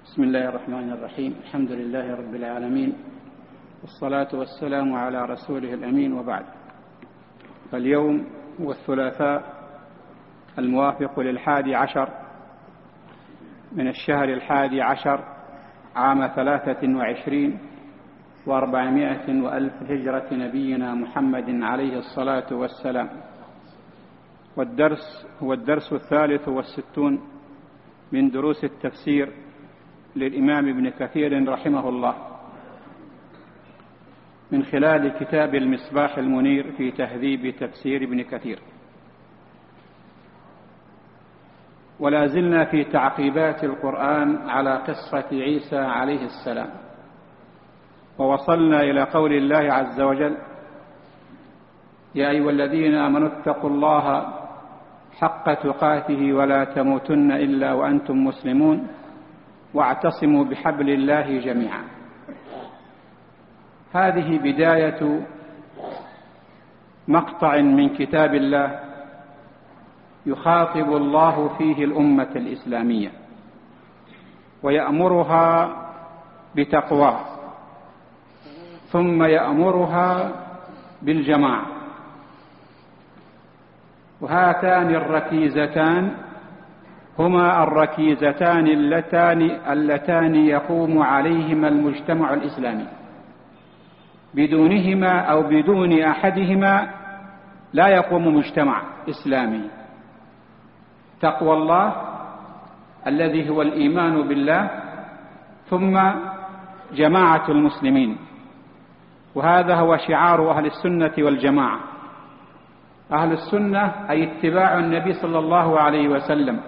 بسم الله الرحمن الرحيم. الحمد لله رب العالمين، والصلاة والسلام على رسوله الأمين، وبعد. فاليوم هو الثلاثاء الموافق ل11 من الشهر 11 عام 23 و400 وألف هجرة نبينا محمد عليه الصلاة والسلام. والدرس هو الدرس 63 من دروس التفسير للإمام ابن كثير رحمه الله، من خلال كتاب المصباح المنير في تهذيب تفسير ابن كثير. ولا زلنا في تعقيبات القرآن على قصة عيسى عليه السلام، ووصلنا إلى قول الله عز وجل: يا أيها الذين آمنوا اتقوا الله حق تقاته ولا تموتن إلا وأنتم مسلمون واعتصموا بحبل الله جميعا. هذه بداية مقطع من كتاب الله يخاطب الله فيه الأمة الإسلامية ويأمرها بتقواه، ثم يأمرها بالجماعة. وهاتان الركيزتان هما الركيزتان اللتان يقوم عليهما المجتمع الإسلامي. بدونهما أو بدون أحدهما لا يقوم مجتمع إسلامي: تقوى الله الذي هو الإيمان بالله، ثم جماعة المسلمين. وهذا هو شعار أهل السنة والجماعة. أهل السنة أي اتباع النبي صلى الله عليه وسلم،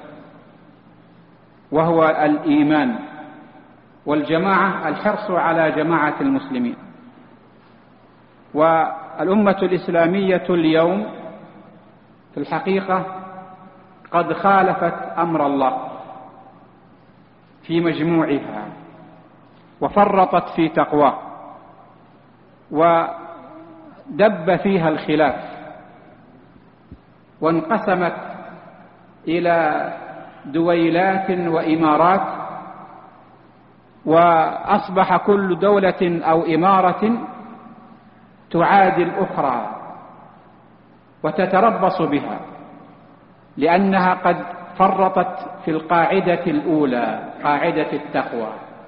وهو الإيمان، والجماعة الحرص على جماعة المسلمين. والأمة الإسلامية اليوم في الحقيقة قد خالفت أمر الله في مجموعها، وفرطت في تقواه، ودب فيها الخلاف، وانقسمت إلى دويلات وإمارات، وأصبح كل دولة أو إمارة تعادي الأخرى وتتربص بها، لأنها قد فرطت في القاعدة الأولى، قاعدة التقوى.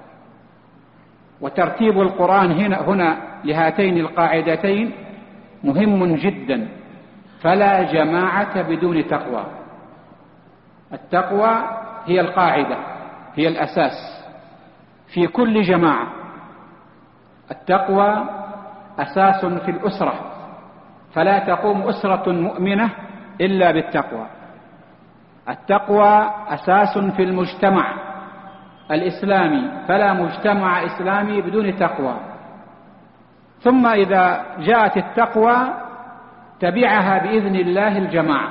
وترتيب القرآن هنا لهاتين القاعدتين مهم جدا، فلا جماعة بدون تقوى. التقوى هي القاعدة، هي الأساس في كل جماعة. التقوى أساس في الأسرة، فلا تقوم أسرة مؤمنة إلا بالتقوى. التقوى أساس في المجتمع الإسلامي، فلا مجتمع إسلامي بدون تقوى. ثم إذا جاءت التقوى تبعها بإذن الله الجماعة،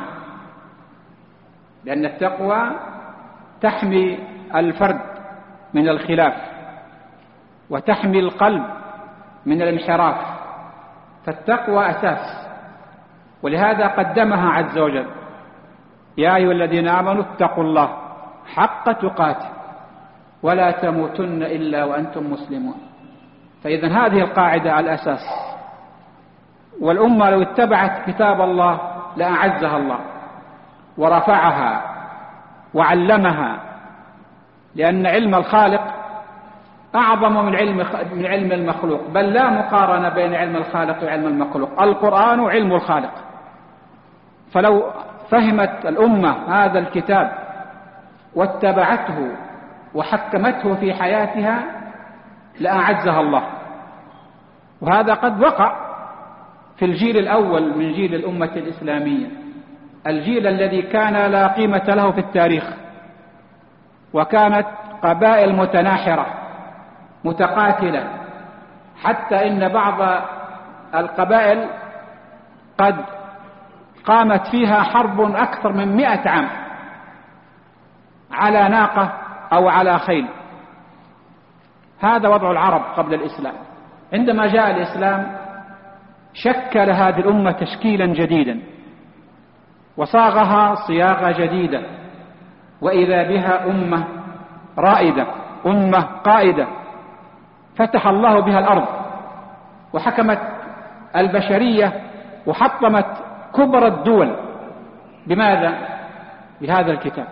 لأن التقوى تحمي الفرد من الخلاف، وتحمي القلب من الانحراف. فالتقوى أساس، ولهذا قدمها عز وجل: يا أيها الذين آمنوا اتقوا الله حق تقاته ولا تموتن إلا وأنتم مسلمون. فإذا هذه القاعدة الأساس. والأمة لو اتبعت كتاب الله لأعزها الله ورفعها وعلمها، لأن علم الخالق أعظم من علم المخلوق، بل لا مقارنة بين علم الخالق وعلم المخلوق. القرآن علم الخالق. فلو فهمت الأمة هذا الكتاب واتبعته وحكمته في حياتها لأعزها الله. وهذا قد وقع في الجيل الأول من جيل الأمة الإسلامية، الجيل الذي كان لا قيمة له في التاريخ، وكانت قبائل متناحرة متقاتلة، حتى إن بعض القبائل قد قامت فيها حرب أكثر من 100 عام على ناقة أو على خيل. هذا وضع العرب قبل الإسلام. عندما جاء الإسلام شكل هذه الأمة تشكيلا جديدا، وصاغها صياغة جديدة، وإذا بها أمة رائدة أمة قائدة فتح الله بها الأرض وحكمت البشرية وحطمت كبرى الدول. بماذا؟ بهذا الكتاب.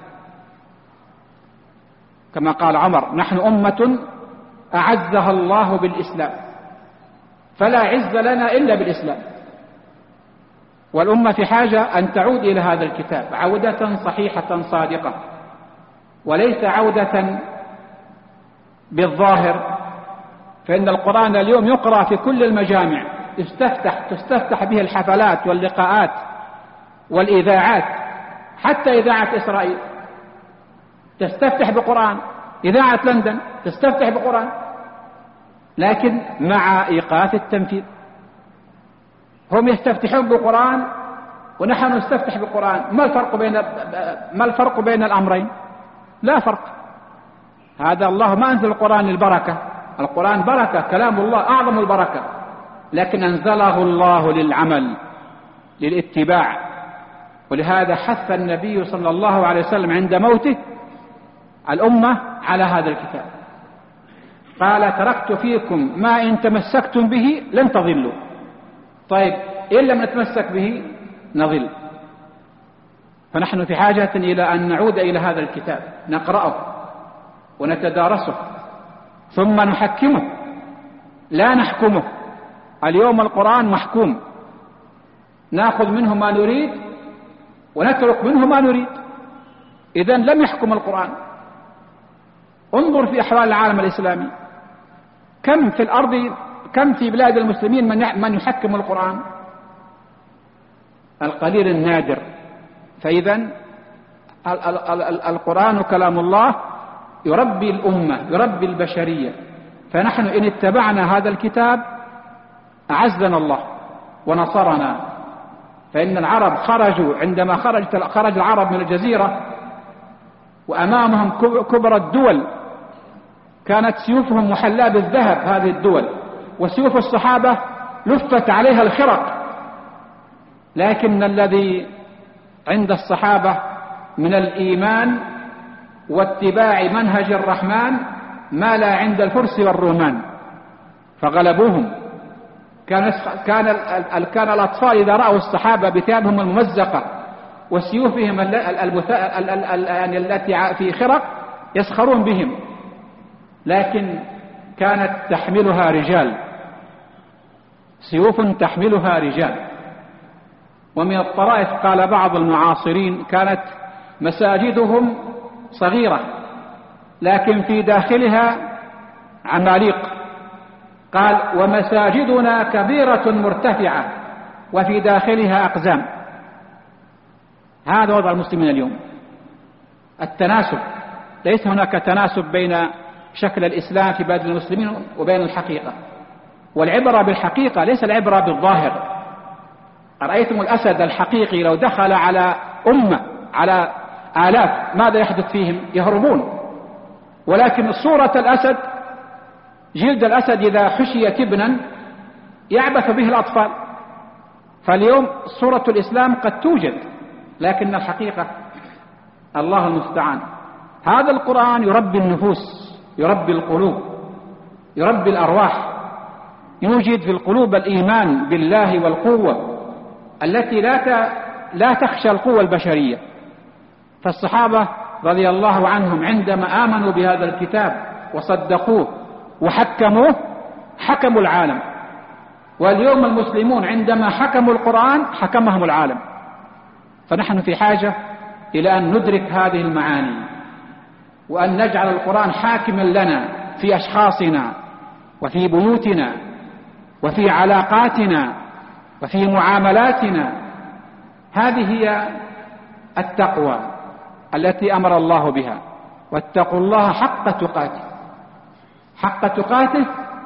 كما قال عمر: نحن أمة أعزها الله بالإسلام فلا عز لنا إلا بالإسلام. والأمة في حاجة أن تعود إلى هذا الكتاب عودة صحيحة صادقة، وليس عودة بالظاهر. فإن القرآن اليوم يقرأ في كل المجامع، تستفتح به الحفلات واللقاءات والإذاعات، حتى إذاعة إسرائيل تستفتح بقرآن، إذاعة لندن تستفتح بقرآن، لكن مع إيقاف التنفيذ. هم يستفتحون بالقرآن ونحن نستفتح بالقرآن. ما الفرق بين الأمرين؟ لا فرق. هذا الله ما أنزل القرآن للبركة، القرآن بركة، كلام الله أعظم البركة، لكن أنزله الله للعمل، للاتباع. ولهذا حث النبي صلى الله عليه وسلم عند موته الأمة على هذا الكتاب، قال: تركت فيكم ما إن تمسكتم به لن تضلوا. طيب إن لم نتمسك به نضل. فنحن في حاجة إلى أن نعود إلى هذا الكتاب، نقرأه ونتدارسه ثم نحكمه لا نحكمه. اليوم القرآن محكوم، نأخذ منه ما نريد ونترك منه ما نريد. إذن لم يحكم القرآن. انظر في أحوال العالم الإسلامي، كم في الأرض، كم في بلاد المسلمين من يحكم القرآن؟ القليل النادر. فإذن القرآن كلام الله يربي الأمة، يربي البشرية. فنحن إن اتبعنا هذا الكتاب أعزنا الله ونصرنا. فإن العرب خرجوا، عندما خرج العرب من الجزيرة وأمامهم كبرى الدول، كانت سيوفهم محلاة بالذهب هذه الدول، وسيوف الصحابة لفت عليها الخرق. لكن الذي عند الصحابة من الإيمان واتباع منهج الرحمن ما لا عند الفرس والرومان، فغلبوهم. كان الأطفال إذا رأوا الصحابة بثيابهم الممزقة وسيوفهم التي في خرق يسخرون بهم، لكن كانت تحملها رجال، سيوف تحملها رجال. ومن الطرائف قال بعض المعاصرين: كانت مساجدهم صغيرة لكن في داخلها عماليق. قال: ومساجدنا كبيرة مرتفعة وفي داخلها أقزام. هذا وضع المسلمين اليوم، التناسب. ليس هناك تناسب بين شكل الإسلام في بلاد المسلمين وبين الحقيقة. والعبرة بالحقيقة ليس العبرة بالظاهر. أرأيتم الأسد الحقيقي لو دخل على أمة، على آلاف، ماذا يحدث فيهم؟ يهربون. ولكن صورة الأسد، جلد الأسد إذا حشي تبنا يعبث به الأطفال. فاليوم صورة الإسلام قد توجد، لكن الحقيقة الله المستعان. هذا القرآن يربي النفوس، يربي القلوب، يربي الأرواح، يوجد في القلوب الإيمان بالله والقوة التي لا تخشى القوة البشرية. فالصحابة رضي الله عنهم عندما آمنوا بهذا الكتاب وصدقوه وحكموه حكموا العالم. واليوم المسلمون عندما حكموا القرآن حكمهم العالم. فنحن في حاجة إلى أن ندرك هذه المعاني، وأن نجعل القرآن حاكما لنا في أشخاصنا وفي بيوتنا وفي علاقاتنا وفي معاملاتنا. هذه هي التقوى التي أمر الله بها. واتقوا الله حق تقاته. حق تقاته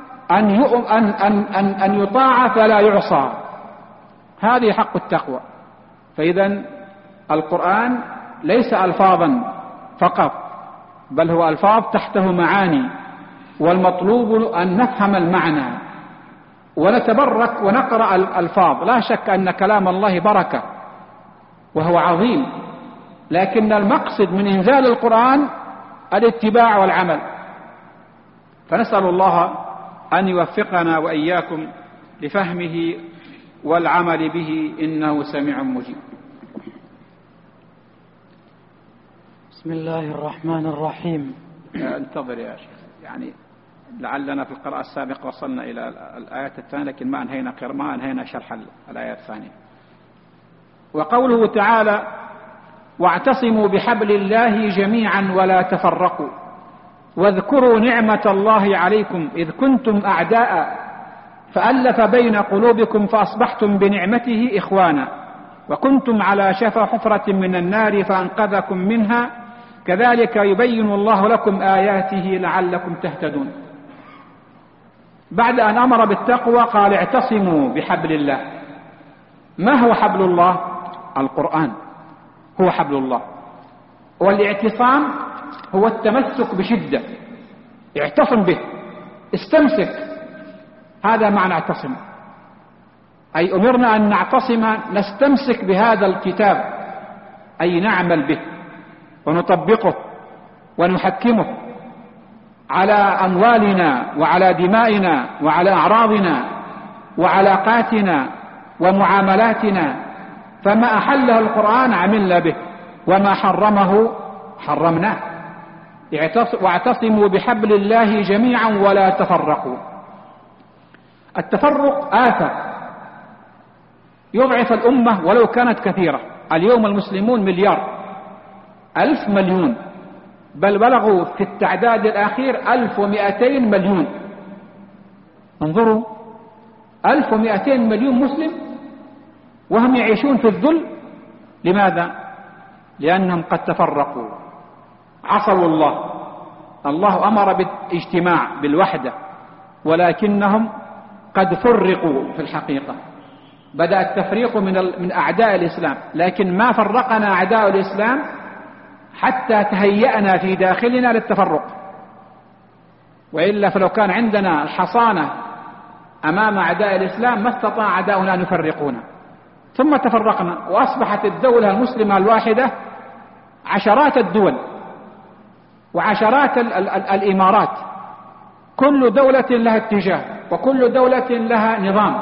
أن يطاع فلا يعصى. هذه حق التقوى. فإذا القرآن ليس ألفاظا فقط، بل هو ألفاظ تحته معاني، والمطلوب أن نفهم المعنى ونتبرك ونقرأ الألفاظ. لا شك أن كلام الله بركة وهو عظيم، لكن المقصد من إنزال القرآن الاتباع والعمل. فنسأل الله أن يوفقنا وإياكم لفهمه والعمل به، إنه سميع مجيب. بسم الله الرحمن الرحيم. انتظر يا شيخ، يعني لعلنا في القراءة السابقة وصلنا إلى الآيات الثانية، لكن ما أنهينا شرح الآيات الثانية. وقوله تعالى: واعتصموا بحبل الله جميعا ولا تفرقوا واذكروا نعمة الله عليكم إذ كنتم أعداء فألف بين قلوبكم فأصبحتم بنعمته إخوانا وكنتم على شفا حفرة من النار فأنقذكم منها كذلك يبين الله لكم آياته لعلكم تهتدون. بعد أن أمر بالتقوى قال: اعتصموا بحبل الله. ما هو حبل الله؟ القرآن هو حبل الله، والاعتصام هو التمسك بشدة، اعتصم به، استمسك، هذا معنى اعتصم. أي أمرنا أن نعتصم، نستمسك بهذا الكتاب، أي نعمل به ونطبقه ونحكمه على أموالنا وعلى دمائنا وعلى أعراضنا وعلاقاتنا ومعاملاتنا. فما أحله القرآن عملنا به، وما حرمه حرمناه. واعتصموا بحبل الله جميعا ولا تفرقوا. التفرق آفة يضعف الأمة ولو كانت كثيرة. اليوم المسلمون 1,000,000,000 مليون، بل بلغوا في التعداد الأخير 1200 مليون. انظروا، 1200 مليون مسلم وهم يعيشون في الذل. لماذا؟ لأنهم قد تفرقوا، عصوا الله. الله أمر بالاجتماع بالوحدة، ولكنهم قد فرقوا في الحقيقة. بدأ التفريق من أعداء الإسلام، لكن ما فرقنا أعداء الإسلام حتى تهيأنا في داخلنا للتفرق. وإلا فلو كان عندنا الحصانة أمام أعداء الإسلام ما استطاع أعداؤنا أن يفرقونا. ثم تفرقنا وأصبحت الدولة المسلمة الواحدة عشرات الدول وعشرات الإمارات، كل دولة لها اتجاه وكل دولة لها نظام.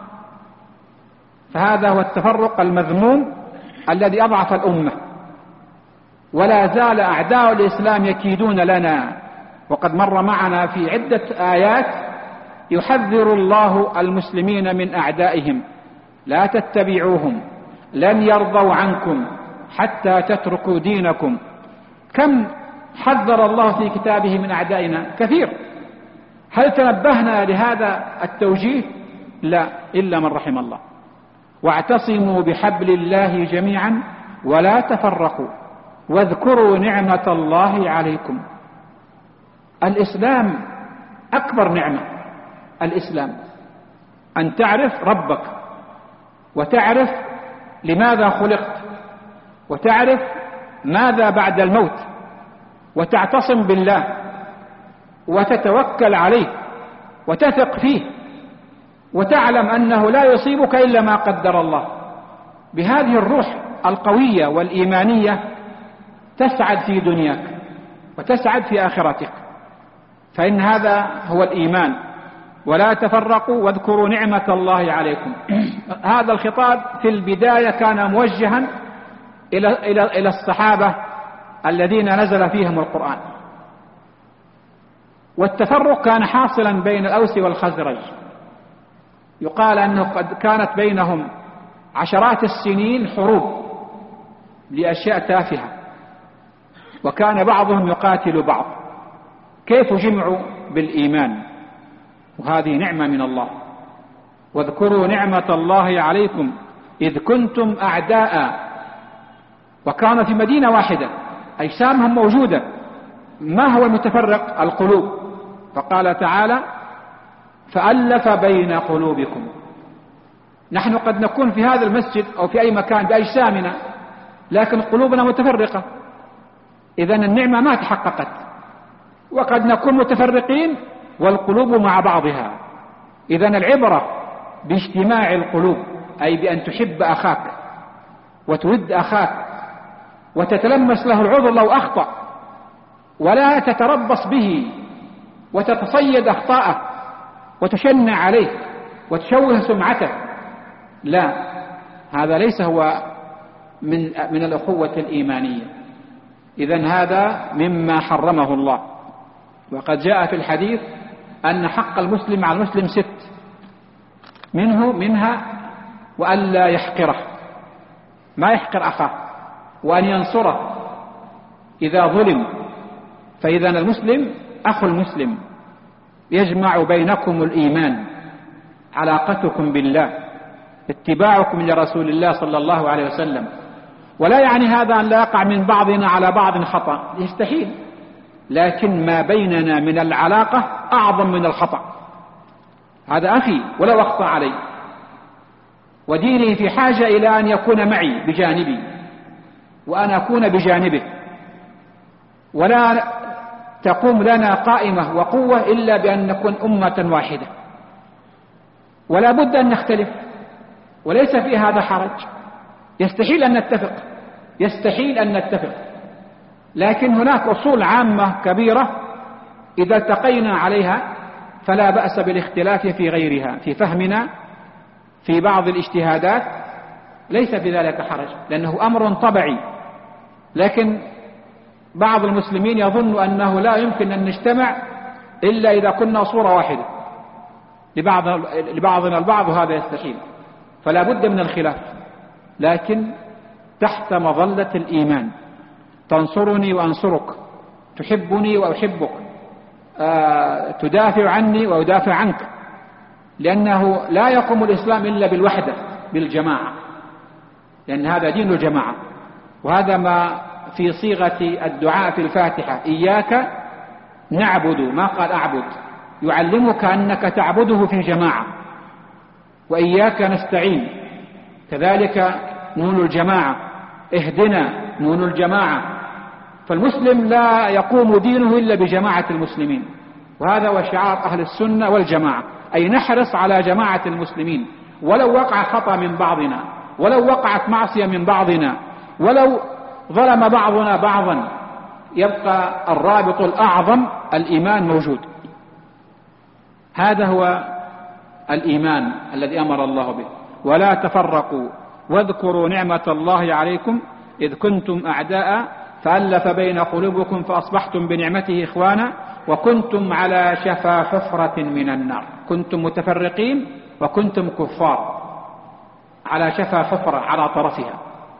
فهذا هو التفرق المذموم الذي أضعف الأمة. ولا زال أعداء الإسلام يكيدون لنا، وقد مر معنا في عدة آيات يحذر الله المسلمين من أعدائهم: لا تتبعوهم لن يرضوا عنكم حتى تتركوا دينكم. كم حذر الله في كتابه من أعدائنا؟ كثير. هل تنبهنا لهذا التوجيه؟ لا، إلا من رحم الله. واعتصموا بحبل الله جميعا ولا تفرقوا واذكروا نعمة الله عليكم. الإسلام أكبر نعمة. الإسلام أن تعرف ربك، وتعرف لماذا خلقت، وتعرف ماذا بعد الموت، وتعتصم بالله وتتوكل عليه وتثق فيه، وتعلم أنه لا يصيبك إلا ما قدر الله. بهذه الروح القوية والإيمانية تسعد في دنياك وتسعد في آخرتك، فإن هذا هو الإيمان. ولا تفرقوا واذكروا نعمة الله عليكم. هذا الخطاب في البداية كان موجها إلى الصحابة الذين نزل فيهم القرآن. والتفرق كان حاصلا بين الأوس والخزرج. يقال أنه قد كانت بينهم عشرات السنين حروب لأشياء تافهة، وكان بعضهم يقاتل بعض. كيف جمعوا؟ بالإيمان، وهذه نعمة من الله. واذكروا نعمة الله عليكم إذ كنتم أعداء. وكان في مدينة واحدة، أجسامهم موجودة. ما هو المتفرق؟ القلوب. فقال تعالى: فألف بين قلوبكم. نحن قد نكون في هذا المسجد أو في أي مكان بأجسامنا، لكن قلوبنا متفرقة، إذن النعمة ما تحققت. وقد نكون متفرقين والقلوب مع بعضها. إذن العبرة باجتماع القلوب، أي بأن تحب أخاك وتود أخاك وتتلمس له العذر لو أخطأ، ولا تتربص به وتتصيد أخطاءه وتشنع عليه وتشوه سمعته. لا، هذا ليس هو من الأخوة الإيمانية. إذن هذا مما حرمه الله. وقد جاء في الحديث أن حق المسلم على المسلم 6، منها وأن لا يحقره، ما يحقر أخاه، وأن ينصره إذا ظلم. فإذا المسلم أخو المسلم، يجمع بينكم الإيمان، علاقتكم بالله، اتباعكم لرسول الله صلى الله عليه وسلم. ولا يعني هذا أن لا يقع من بعضنا على بعض خطأ، يستحيل، لكن ما بيننا من العلاقة أعظم من الخطأ. هذا أخي ولو أخطأ علي، وديني في حاجة إلى أن يكون معي بجانبي وأنا أكون بجانبه، ولا تقوم لنا قائمة وقوة إلا بأن نكون أمة واحدة. ولا بد أن نختلف، وليس في هذا حرج. يستحيل أن نتفق، لكن هناك أصول عامة كبيرة إذا التقينا عليها فلا بأس بالاختلاف في غيرها، في فهمنا في بعض الاجتهادات ليس في ذلك حرج، لأنه أمر طبيعي. لكن بعض المسلمين يظن أنه لا يمكن أن نجتمع إلا إذا كنا صورة واحدة لبعضنا البعض، وهذا يستحيل. فلا بد من الخلاف، لكن تحت مظلة الإيمان. تنصرني وأنصرك، تحبني وأحبك، تدافع عني وأدافع عنك، لأنه لا يقوم الإسلام إلا بالوحدة، بالجماعة، لأن هذا دين الجماعة. وهذا ما في صيغة الدعاء في الفاتحة: إياك نعبد، ما قال أعبد، يعلمك أنك تعبده في جماعة. وإياك نستعين، كذلك نون الجماعة. اهدنا، نون الجماعة. فالمسلم لا يقوم دينه إلا بجماعة المسلمين، وهذا هو شعار أهل السنة والجماعة، أي نحرص على جماعة المسلمين، ولو وقع خطأ من بعضنا، ولو وقعت معصية من بعضنا، ولو ظلم بعضنا بعضا، يبقى الرابط الأعظم الإيمان موجود. هذا هو الإيمان الذي أمر الله به. ولا تفرقوا واذكروا نعمة الله عليكم إذ كنتم أعداء فألف بين قلوبكم فأصبحتم بنعمته إخوانا وكنتم على شفا حفرة من النار. كنتم متفرقين وكنتم كفار، على شفا حفرة، على طرفها.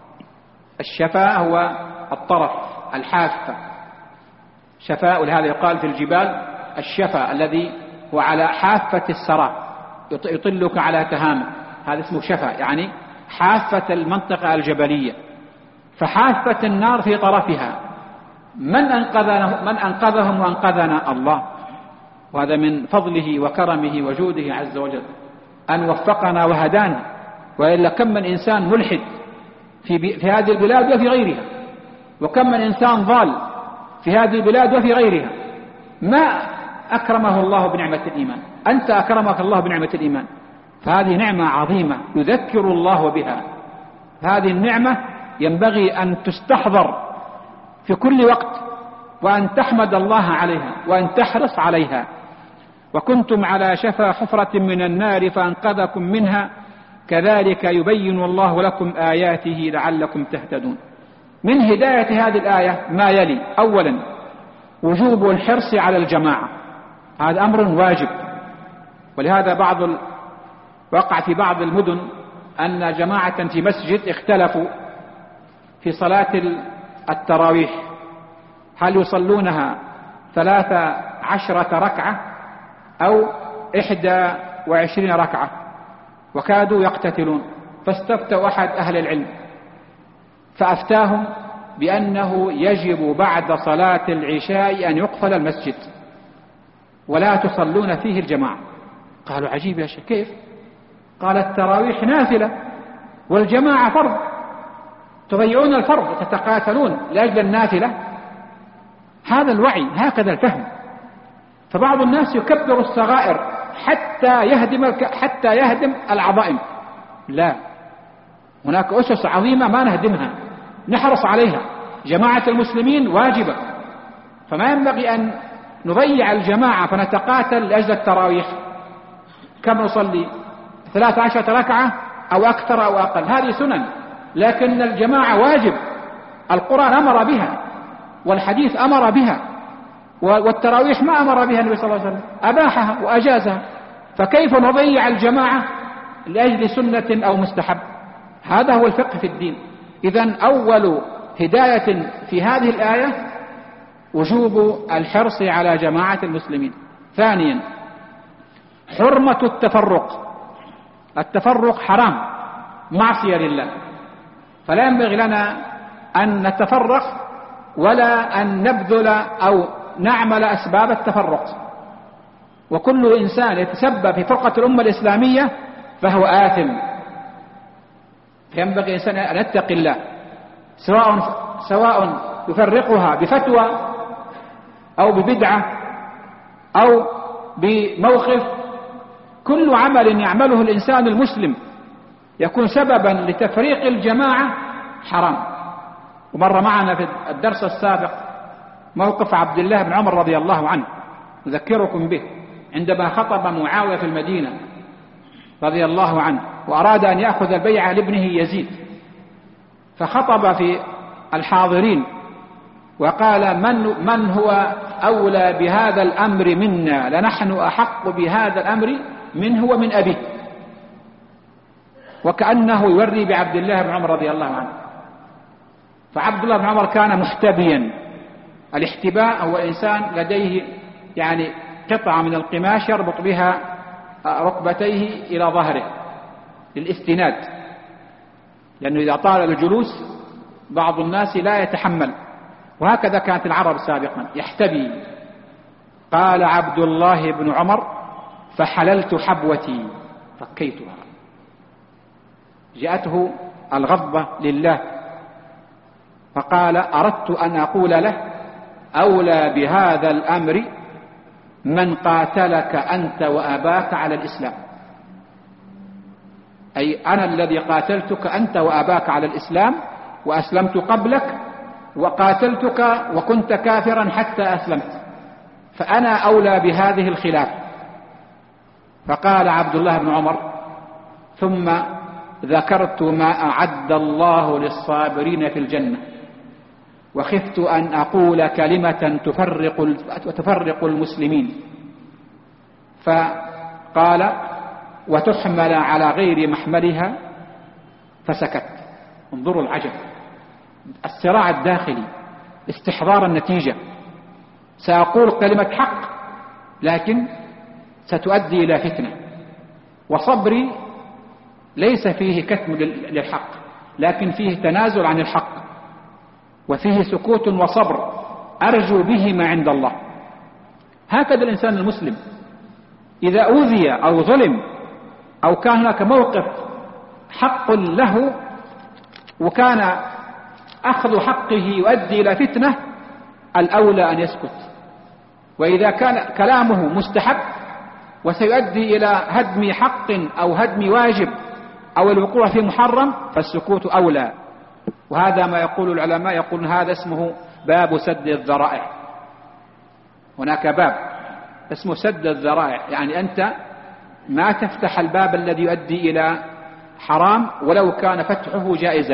الشفا هو الطرف، الحافة. شفاء، ولهذا يقال في الجبال الشفا الذي هو على حافة السراب، يطلك على تهامة، هذا اسمه شفا، يعني حافة المنطقة الجبلية. فحافة النار في طرفها. من أنقذهم وأنقذنا؟ الله. وهذا من فضله وكرمه وجوده عز وجل أن وفقنا وهدانا، وإلا كم من إنسان ملحد في هذه البلاد وفي غيرها، وكم من إنسان ضال في هذه البلاد وفي غيرها، ما أكرمه الله بنعمة الإيمان. أنت أكرمك الله بنعمة الإيمان، فهذه نعمة عظيمة يذكر الله بها. هذه النعمة ينبغي أن تستحضر في كل وقت، وأن تحمد الله عليها، وأن تحرص عليها. وكنتم على شفا حفرة من النار فأنقذكم منها كذلك يبين الله لكم آياته لعلكم تهتدون. من هداية هذه الآية ما يلي: أولا وجوب الحرص على الجماعة، هذا أمر واجب. ولهذا وقع في بعض المدن أن جماعة في مسجد اختلفوا في صلاة التراويح، هل يصلونها 13 ركعة أو 21 ركعة، وكادوا يقتتلون. فاستفتوا أحد أهل العلم فأفتاهم بأنه يجب بعد صلاة العشاء أن يقفل المسجد ولا تصلون فيه الجماعة. قالوا: عجيب يا شيخ، كيف؟ قال: التراويح نافلة والجماعة فرض، تضيعون الفرض وتتقاتلون لأجل النافلة. هذا الوعي، هكذا الفهم. فبعض الناس يكبر الصغائر حتى يهدم العظائم. لا، هناك أسس عظيمة ما نهدمها، نحرص عليها. جماعة المسلمين واجبة، فما ينبغي أن نضيع الجماعة فنتقاتل لأجل التراويح. كم نصلي؟ 13 ركعة أو أكثر أو أقل، هذه سنن، لكن الجماعة واجب. القرآن أمر بها والحديث أمر بها، والتراويح ما أمر بها النبي صلى الله عليه وسلم، أباحها وأجازها، فكيف نضيع الجماعة لأجل سنة أو مستحب؟ هذا هو الفقه في الدين. إذن أول هداية في هذه الآية وجوب الحرص على جماعة المسلمين. ثانيا حرمة التفرق. التفرق حرام، معصية لله، فلا ينبغي لنا أن نتفرق ولا أن نبذل أو نعمل أسباب التفرق. وكل إنسان يتسبب في فرقة الأمة الإسلامية فهو آثم. ينبغي الإنسان أن يتقي الله، سواء يفرقها بفتوى أو ببدعة أو بموقف. كل عمل يعمله الإنسان المسلم يكون سببا لتفريق الجماعة حرام. ومر معنا في الدرس السابق موقف عبد الله بن عمر رضي الله عنه، أذكركم به، عندما خطب معاوية في المدينة رضي الله عنه وأراد أن يأخذ البيعة لابنه يزيد، فخطب في الحاضرين وقال: من هو أولى بهذا الأمر منا؟ لنحن أحق بهذا الأمر منه ومن أبيه. وكأنه يوري بعبد الله بن عمر رضي الله عنه. فعبد الله بن عمر كان محتبيا. الاحتباء هو إنسان لديه يعني قطعة من القماش يربط بها ركبتيه إلى ظهره للاستناد، لأنه إذا طال الجلوس بعض الناس لا يتحمل، وهكذا كانت العرب سابقا يحتبي. قال عبد الله بن عمر: فحللت حبوتي، فكيتها. جاءته الغضبة لله فقال: أردت أن أقول له: أولى بهذا الأمر من قاتلك أنت وأباك على الإسلام، أي أنا الذي قاتلتك أنت وأباك على الإسلام، وأسلمت قبلك، وقاتلتك وكنت كافرا حتى أسلمت، فأنا أولى بهذه الخلافة. فقال عبد الله بن عمر: ثم ذكرت ما أعد الله للصابرين في الجنة، وخفت أن أقول كلمة تفرق المسلمين، فقال: وتحمل على غير محملها، فسكت. انظروا العجب، الصراع الداخلي، استحضار النتيجة. سأقول كلمة حق لكن ستؤدي إلى فتنة، وصبري ليس فيه كتم للحق، لكن فيه تنازل عن الحق، وفيه سكوت وصبر أرجو بهما عند الله. هكذا الإنسان المسلم إذا أوذي أو ظلم أو كان هناك موقف حق له وكان أخذ حقه يؤدي إلى فتنة، الأولى أن يسكت. وإذا كان كلامه مستحب وسيؤدي إلى هدم حق أو هدم واجب أو الوقوع في محرم، فالسكوت أولى. وهذا ما يقول العلماء، يقولون هذا اسمه باب سد الذرائع. هناك باب اسمه سد الذرائع، يعني أنت ما تفتح الباب الذي يؤدي إلى حرام ولو كان فتحه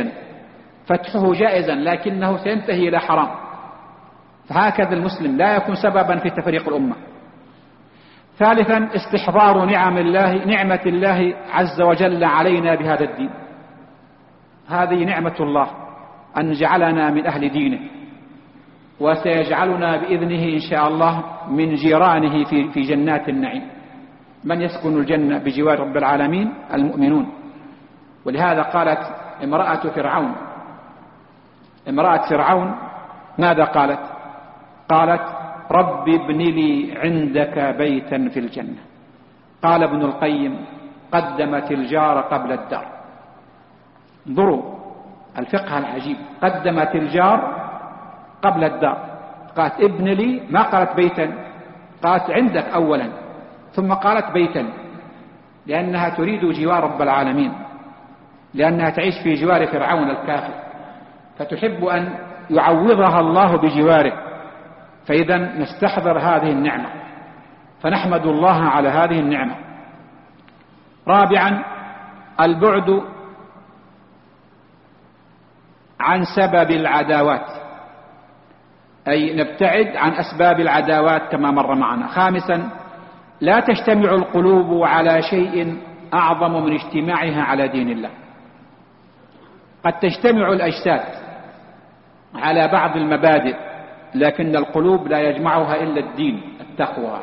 جائزا لكنه سينتهي إلى حرام. فهكذا المسلم لا يكون سببا في تفريق الأمة. ثالثا استحضار نعمة الله عز وجل علينا بهذا الدين. هذه نعمة الله أن جعلنا من أهل دينه، وسيجعلنا بإذنه إن شاء الله من جيرانه في جنات النعيم. من يسكن الجنة بجوار رب العالمين؟ المؤمنون. ولهذا قالت امرأة فرعون ماذا قالت؟ قالت: رب ابن لي عندك بيتا في الجنة. قال ابن القيم: قدمت الجار قبل الدار. انظروا الفقه العجيب، قدمت الجار قبل الدار. قالت ابن لي، ما قالت بيتا، قالت عندك أولا ثم قالت بيتا، لأنها تريد جوار رب العالمين، لأنها تعيش في جوار فرعون الكافر، فتحب أن يعوضها الله بجواره. فإذا نستحضر هذه النعمة، فنحمد الله على هذه النعمة. رابعا، البعد عن سبب العداوات، أي نبتعد عن أسباب العداوات كما مر معنا. خامسا، لا تجتمع القلوب على شيء أعظم من اجتماعها على دين الله. قد تجتمع الأجساد على بعض المبادئ، لكن القلوب لا يجمعها إلا الدين، التقوى.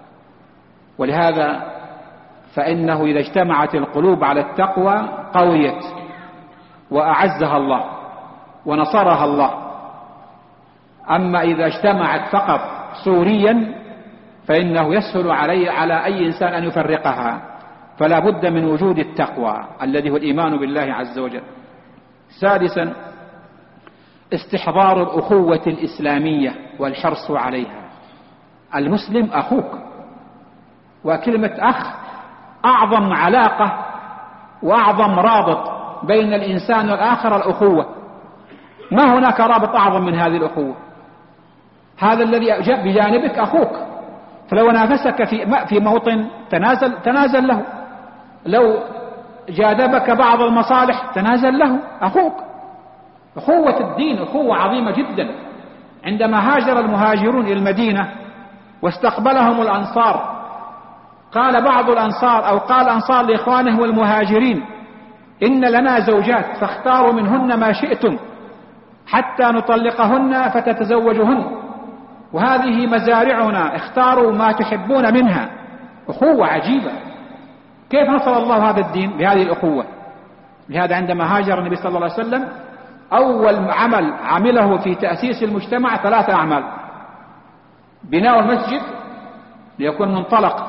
ولهذا فإنه إذا اجتمعت القلوب على التقوى قويت وأعزها الله ونصرها الله. أما إذا اجتمعت فقط صوريا فإنه يسهل على أي إنسان أن يفرقها، فلا بد من وجود التقوى الذي هو الإيمان بالله عز وجل. سادسا، استحضار الأخوة الإسلامية والحرص عليها. المسلم أخوك، وكلمة أخ أعظم علاقة وأعظم رابط بين الإنسان والآخر الأخوة. ما هناك رابط أعظم من هذه الأخوة. هذا الذي جاء بجانبك أخوك، فلو نافسك في موطن تنازل له، لو جاذبك بعض المصالح تنازل له، أخوك. أخوة الدين أخوة عظيمة جدا. عندما هاجر المهاجرون إلى المدينة واستقبلهم الأنصار، قال بعض الأنصار أو قال الأنصار لإخوانهم المهاجرين: إن لنا زوجات فاختاروا منهن ما شئتم حتى نطلقهن فتتزوجهن، وهذه مزارعنا اختاروا ما تحبون منها. أخوة عجيبة. كيف نصر الله هذا الدين؟ بهذه الأخوة. لهذا عندما هاجر النبي صلى الله عليه وسلم أول عمل عمله في تأسيس المجتمع 3 أعمال: بناء المسجد ليكون منطلق،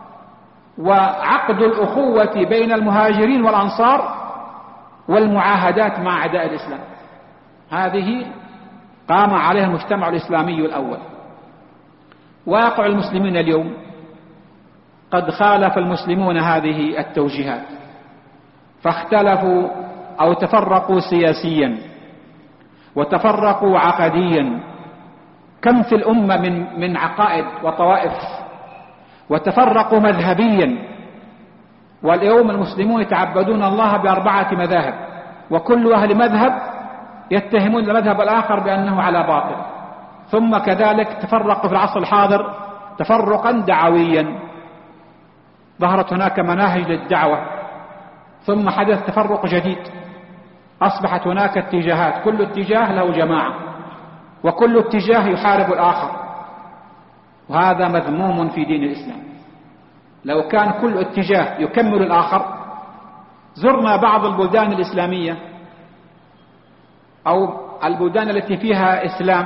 وعقد الأخوة بين المهاجرين والأنصار، والمعاهدات مع أعداء الإسلام. هذه قام عليها المجتمع الإسلامي الأول. واقع المسلمين اليوم قد خالف المسلمون هذه التوجيهات، فاختلفوا أو تفرقوا سياسيا وتفرقوا عقديا. كم في الأمة من عقائد وطوائف، وتفرقوا مذهبيا. واليوم المسلمون يتعبدون الله ب4 مذاهب، وكل أهل مذهب يتهمون المذهب الآخر بأنه على باطل. ثم كذلك تفرقوا في العصر الحاضر تفرقا دعويا، ظهرت هناك مناهج للدعوة، ثم حدث تفرق جديد، أصبحت هناك اتجاهات، كل اتجاه له جماعة، وكل اتجاه يحارب الآخر، وهذا مذموم في دين الإسلام. لو كان كل اتجاه يكمل الآخر. زرنا بعض البلدان الإسلامية أو البلدان التي فيها إسلام،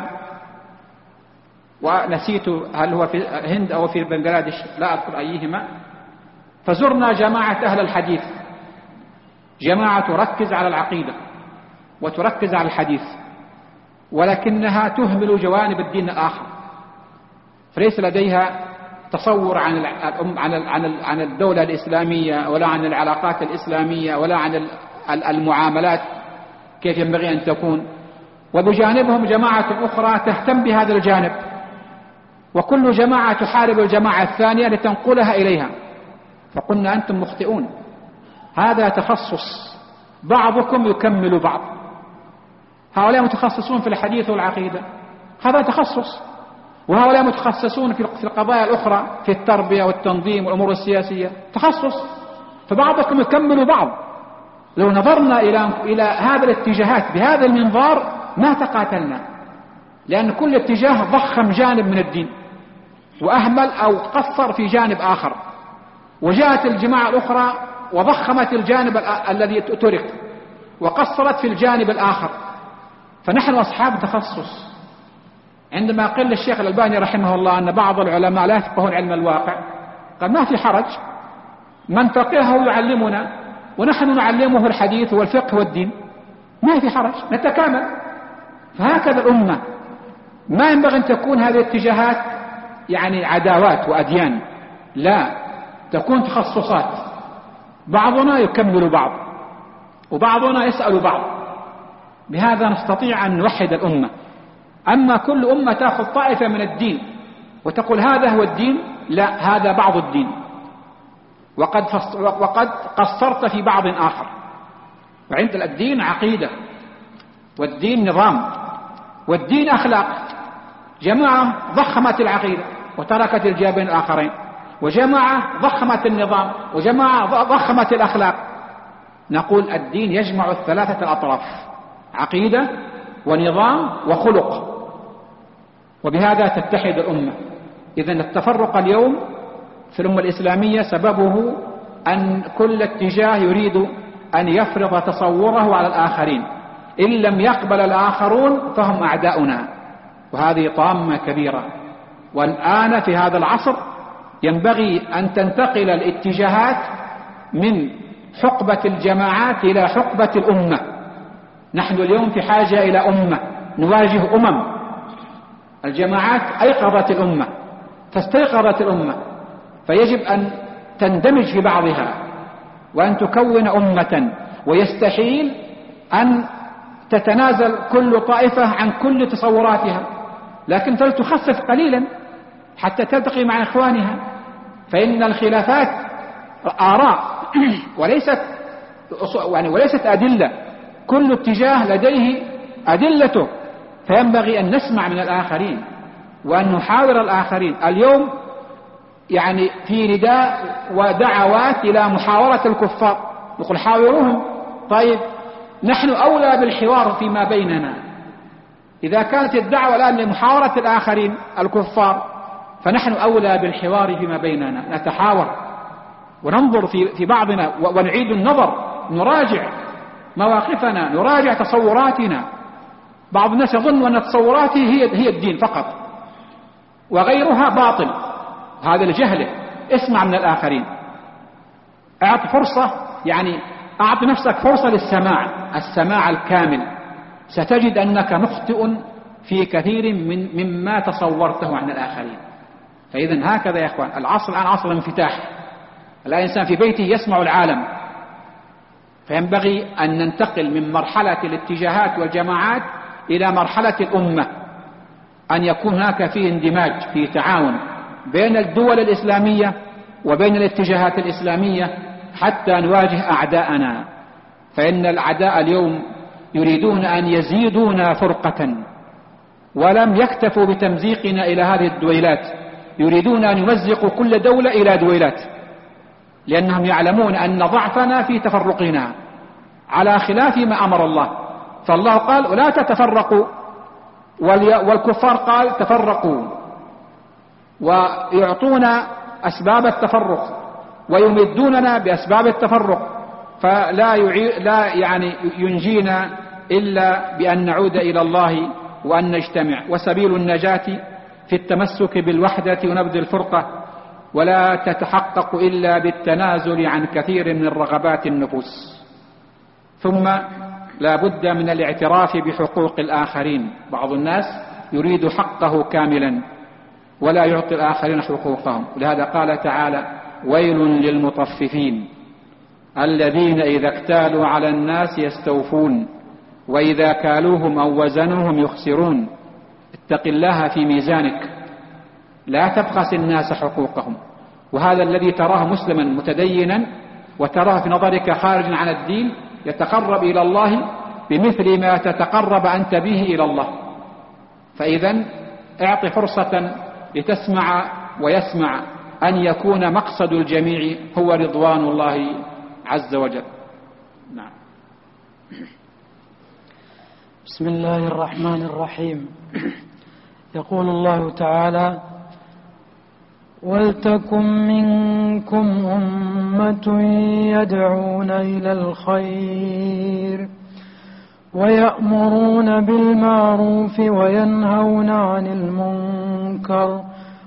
ونسيت هل هو في الهند أو في بنغلاديش، لا أذكر أيهما. فزرنا جماعة أهل الحديث، جماعة تركز على العقيدة وتركز على الحديث، ولكنها تهمل جوانب الدين الآخر، فليس لديها تصور عن الدولة الإسلامية، ولا عن العلاقات الإسلامية، ولا عن المعاملات كيف ينبغي أن تكون. وبجانبهم جماعة أخرى تهتم بهذا الجانب، وكل جماعة تحارب الجماعة الثانية لتنقلها إليها. فقلنا أنتم مخطئون، هذا تخصص، بعضكم يكمل بعض. هؤلاء متخصصون في الحديث والعقيدة، هذا تخصص، وهؤلاء متخصصون في القضايا الأخرى، في التربية والتنظيم والأمور السياسية، تخصص. فبعضكم يكمل بعض. لو نظرنا إلى هذه الاتجاهات بهذا المنظار ما تقاتلنا، لأن كل اتجاه ضخم جانب من الدين وأهمل أو قصر في جانب آخر، وجاءت الجماعة الأخرى وضخمت الجانب الذي ترك وقصرت في الجانب الآخر. فنحن أصحاب تخصص. عندما قال الشيخ الألباني رحمه الله أن بعض العلماء لا يفقهون علم الواقع، قال ما في حرج، من فقهه يعلمنا ونحن نعلمه الحديث والفقه والدين، ما في حرج، نتكامل. فهكذا الأمة، ما ينبغي أن تكون هذه الاتجاهات يعني عداوات وأديان، لا، تكون تخصصات، بعضنا يكمل بعض وبعضنا يسأل بعض. بهذا نستطيع أن نوحد الأمة أما كل أمة تأخذ طائفة من الدين وتقول هذا هو الدين، لا، هذا بعض الدين، وقد قصرت في بعض آخر. وعند الدين عقيدة، والدين نظام، والدين أخلاق. جماعة ضخمت العقيدة وتركت الجانبين الآخرين، وجماعة ضخمت النظام، وجماعة ضخمت الأخلاق. نقول الدين يجمع الثلاثة الأطراف، عقيدة ونظام وخلق، وبهذا تتحد الأمة. إذن التفرق اليوم في الأمة الإسلامية سببه أن كل اتجاه يريد أن يفرض تصوره على الآخرين، إن لم يقبل الآخرون فهم أعداؤنا، وهذه طامة كبيرة. والآن في هذا العصر ينبغي أن تنتقل الاتجاهات من حقبة الجماعات إلى حقبة الأمة. نحن اليوم في حاجة إلى أمة نواجه الجماعات أيقظت الأمة، فاستيقظت الأمة، فيجب أن تندمج في بعضها وأن تكون أمة، ويستحيل أن تتنازل كل طائفة عن كل تصوراتها، لكن فلتخفف قليلا حتى تلتقي مع إخوانها. فإن الخلافات آراء وليست أدلة، كل اتجاه لديه أدلته، فينبغي أن نسمع من الآخرين وأن نحاور الآخرين. اليوم في نداء ودعوات إلى محاورة الكفار، نقول حاوروهم. طيب نحن أولى بالحوار فيما بيننا. إذا كانت الدعوة الآن لمحاورة الآخرين الكفار، فنحن أولى بالحوار فيما بيننا، نتحاور وننظر في بعضنا ونعيد النظر، نراجع مواقفنا، نراجع تصوراتنا. بعض الناس يظن أن تصوراته هي الدين فقط، وغيرها باطل، هذا الجهل. اسمع من الآخرين، أعط فرصة، أعط نفسك فرصة السماع الكامل. ستجد أنك مخطئ في كثير مما تصورته عن الآخرين. فإذا هكذا يا أخوان، العصر الآن عصر انفتاح. الآن الإنسان في بيته يسمع العالم، فينبغي أن ننتقل من مرحلة الاتجاهات والجماعات إلى مرحلة الأمة، أن يكون هناك فيه اندماج، فيه تعاون بين الدول الإسلامية وبين الاتجاهات الإسلامية حتى نواجه أعداءنا. فإن الأعداء اليوم يريدون أن يزيدونا فرقة، ولم يكتفوا بتمزيقنا إلى هذه الدويلات، يريدون أن يمزقوا كل دولة إلى دويلات، لأنهم يعلمون أن ضعفنا في تفرقنا على خلاف ما أمر الله. فالله قال ولا تتفرقوا، والكفار قال تفرقوا، ويعطونا أسباب التفرق ويمدوننا بأسباب التفرق، فلا ينجينا إلا بأن نعود إلى الله وأن نجتمع. وسبيل النجاة في التمسك بالوحدة ونبذ الفرقة، ولا تتحقق إلا بالتنازل عن كثير من رغبات النفوس. ثم لا بد من الاعتراف بحقوق الآخرين. بعض الناس يريد حقه كاملا ولا يعطي الآخرين حقوقهم، ولهذا قال تعالى ويل للمطففين الذين إذا اكتالوا على الناس يستوفون وإذا كالوهم أو وزنوهم يخسرون. اتق الله في ميزانك، لا تبخس الناس حقوقهم. وهذا الذي تراه مسلما متدينا وتراه في نظرك خارجا عن الدين يتقرب إلى الله بمثل ما تتقرب أنت به إلى الله. فإذا اعط فرصة لتسمع ويسمع، أن يكون مقصد الجميع هو رضوان الله عز وجل. نعم. بسم الله الرحمن الرحيم. يقول الله تعالى ولتكن منكم أمة يدعون إلى الخير ويأمرون بالمعروف وينهون عن المنكر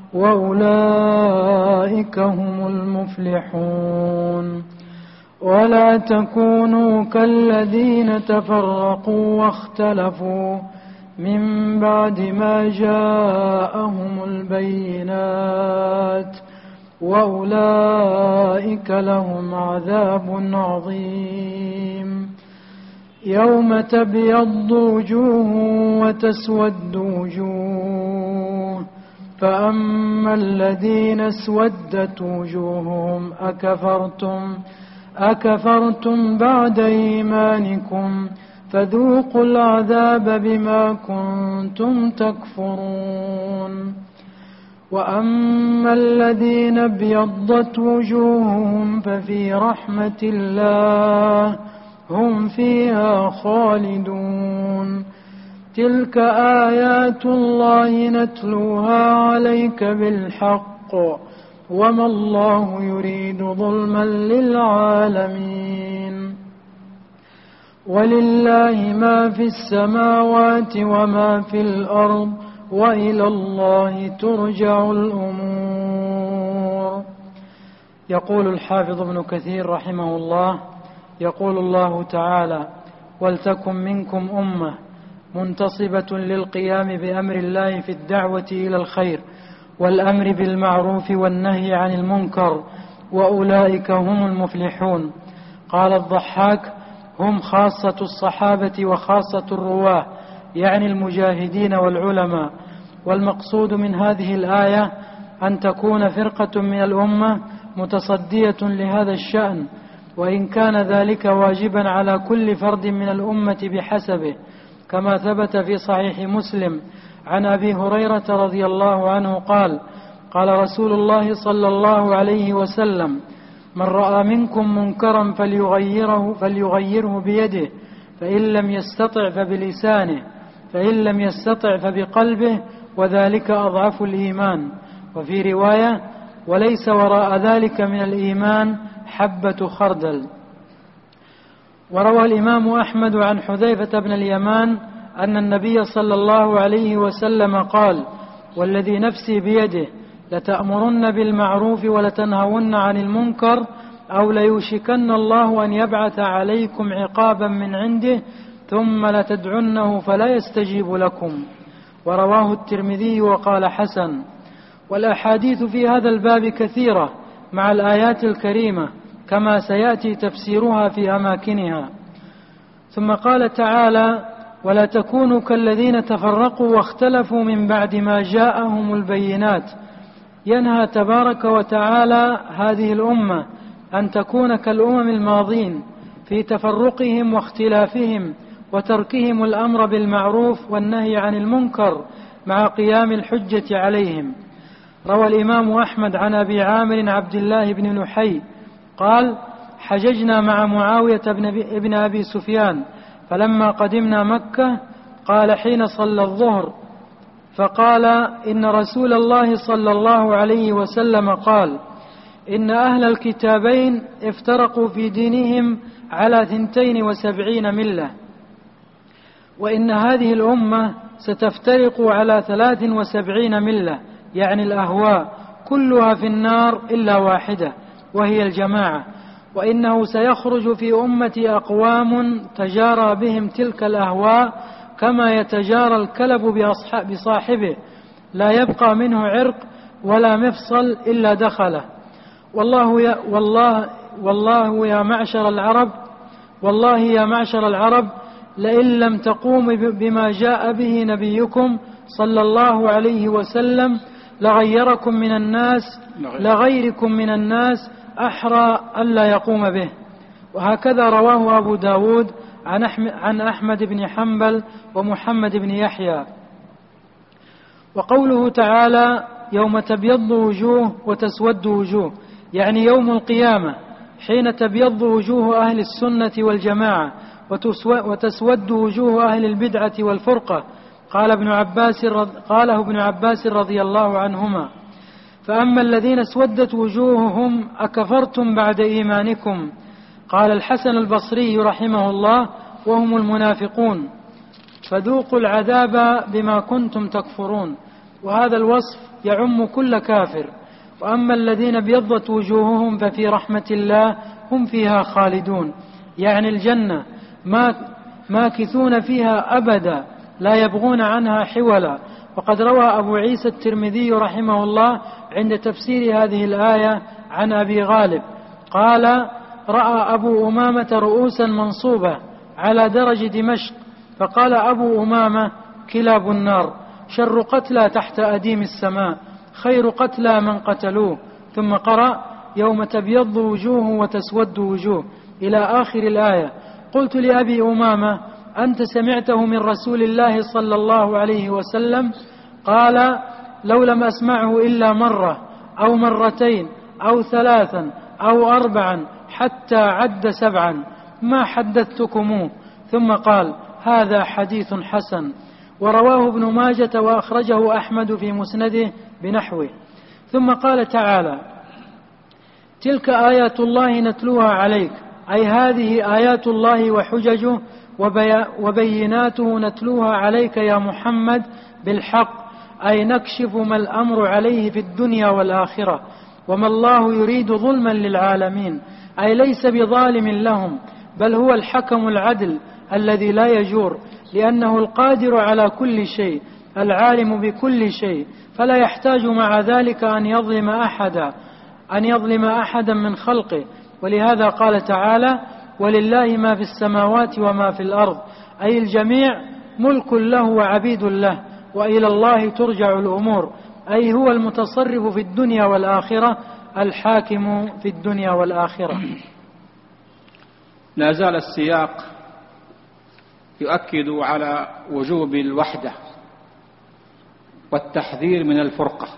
وأولئك هم المفلحون. ولا تكونوا كالذين تفرقوا واختلفوا من بعد ما جاءهم البينات وأولئك لهم عذاب عظيم. يوم تبيض وجوه وتسود وجوه فأما الذين اسودت وجوههم أكفرتم بعد إيمانكم فذوقوا العذاب بما كنتم تكفرون وأما الذين ابيضت وجوههم ففي رحمة الله هم فيها خالدون تلك آيات الله نتلوها عليك بالحق وما الله يريد ظلما للعالمين ولله ما في السماوات وما في الأرض وإلى الله ترجع الأمور. يقول الحافظ ابن كثير رحمه الله: يقول الله تعالى: ولتكن منكم أمة منتصبة للقيام بأمر الله في الدعوة إلى الخير والأمر بالمعروف والنهي عن المنكر وأولئك هم المفلحون. قال الضحاك: هم خاصة الصحابة وخاصة الرواه، يعني المجاهدين والعلماء. والمقصود من هذه الآية أن تكون فرقة من الأمة متصدية لهذا الشأن، وإن كان ذلك واجبا على كل فرد من الأمة بحسبه، كما ثبت في صحيح مسلم عن أبي هريرة رضي الله عنه قال: قال رسول الله صلى الله عليه وسلم: من رأى منكم منكرا فليغيره بيده، فإن لم يستطع فبلسانه، فإن لم يستطع فبقلبه، وذلك أضعف الإيمان. وفي رواية: وليس وراء ذلك من الإيمان حبة خردل. وروى الإمام أحمد عن حذيفة بن اليمان أن النبي صلى الله عليه وسلم قال: والذي نفسي بيده لتأمرن بالمعروف ولتنهون عن المنكر، أو ليوشكن الله أن يبعث عليكم عقابا من عنده ثم لتدعنه فلا يستجيب لكم. ورواه الترمذي وقال: حسن. والأحاديث في هذا الباب كثيرة مع الآيات الكريمة، كما سيأتي تفسيرها في أماكنها. ثم قال تعالى: ولا تكونوا كالذين تفرقوا واختلفوا من بعد ما جاءهم البينات. ينهى تبارك وتعالى هذه الأمة أن تكون كالأمم الماضين في تفرقهم واختلافهم وتركهم الأمر بالمعروف والنهي عن المنكر مع قيام الحجة عليهم. روى الإمام أحمد عن أبي عامر عبد الله بن نحي قال: حججنا مع معاوية بن أبي سفيان، فلما قدمنا مكة قال حين صلى الظهر، فقال: إن رسول الله صلى الله عليه وسلم قال: إن أهل الكتابين افترقوا في دينهم على 72 ملة، وإن هذه الأمة ستفترق على 73 ملة، يعني الأهواء، كلها في النار إلا واحدة وهي الجماعة. وإنه سيخرج في أمتي أقوام تجارى بهم تلك الأهواء كما يتجارى الكلب بصاحبه، لا يبقى منه عرق ولا مفصل إلا دخله. والله يا معشر العرب لئن لم تقوموا بما جاء به نبيكم صلى الله عليه وسلم لغيركم من الناس أحرى ألا يقوم به. وهكذا رواه أبو داود عن أحمد بن حنبل ومحمد بن يحيى. وقوله تعالى: يوم تبيض وجوه وتسود وجوه، يعني يوم القيامة حين تبيض وجوه أهل السنة والجماعة وتسود وجوه أهل البدعة والفرقة. قاله ابن عباس رضي الله عنهما: فأما الذين اسودت وجوههم أكفرتم بعد إيمانكم. قال الحسن البصري رحمه الله: وهم المنافقون، فذوقوا العذاب بما كنتم تكفرون. وهذا الوصف يعم كل كافر. وأما الذين ابيضت وجوههم ففي رحمة الله هم فيها خالدون، يعني الجنة ماكثون فيها أبدا لا يبغون عنها حولا. وقد روى أبو عيسى الترمذي رحمه الله عند تفسير هذه الآية عن أبي غالب قال: رأى أبو أمامة رؤوسا منصوبة على درج دمشق. فقال أبو أمامة: كلاب النار، شر قتلى تحت أديم السماء، خير قتلى من قتلوه. ثم قرأ: يوم تبيض وجوه وتسود وجوه إلى آخر الآية. قلت لأبي أمامة: أنت سمعته من رسول الله صلى الله عليه وسلم؟ قال: لو لم أسمعه إلا مرة أو مرتين أو ثلاثا أو أربعا حتى عد 7 ما حدثتكموه. ثم قال: هذا حديث حسن. ورواه ابن ماجة وأخرجه أحمد في مسنده بنحوه. ثم قال تعالى: تلك آيات الله نتلوها عليك، أي هذه آيات الله وحججه وبيناته نتلوها عليك يا محمد بالحق، أي نكشف ما الأمر عليه في الدنيا والآخرة، وما الله يريد ظلما للعالمين، أي ليس بظالم لهم، بل هو الحكم العدل الذي لا يجور، لأنه القادر على كل شيء العالم بكل شيء، فلا يحتاج مع ذلك أن يظلم أحدا من خلقه. ولهذا قال تعالى: ولله ما في السماوات وما في الأرض، أي الجميع ملك له وعبيد له، وإلى الله ترجع الأمور، أي هو المتصرف في الدنيا والآخرة، الحاكم في الدنيا والآخرة. لا زال السياق يؤكد على وجوب الوحدة والتحذير من الفرقة،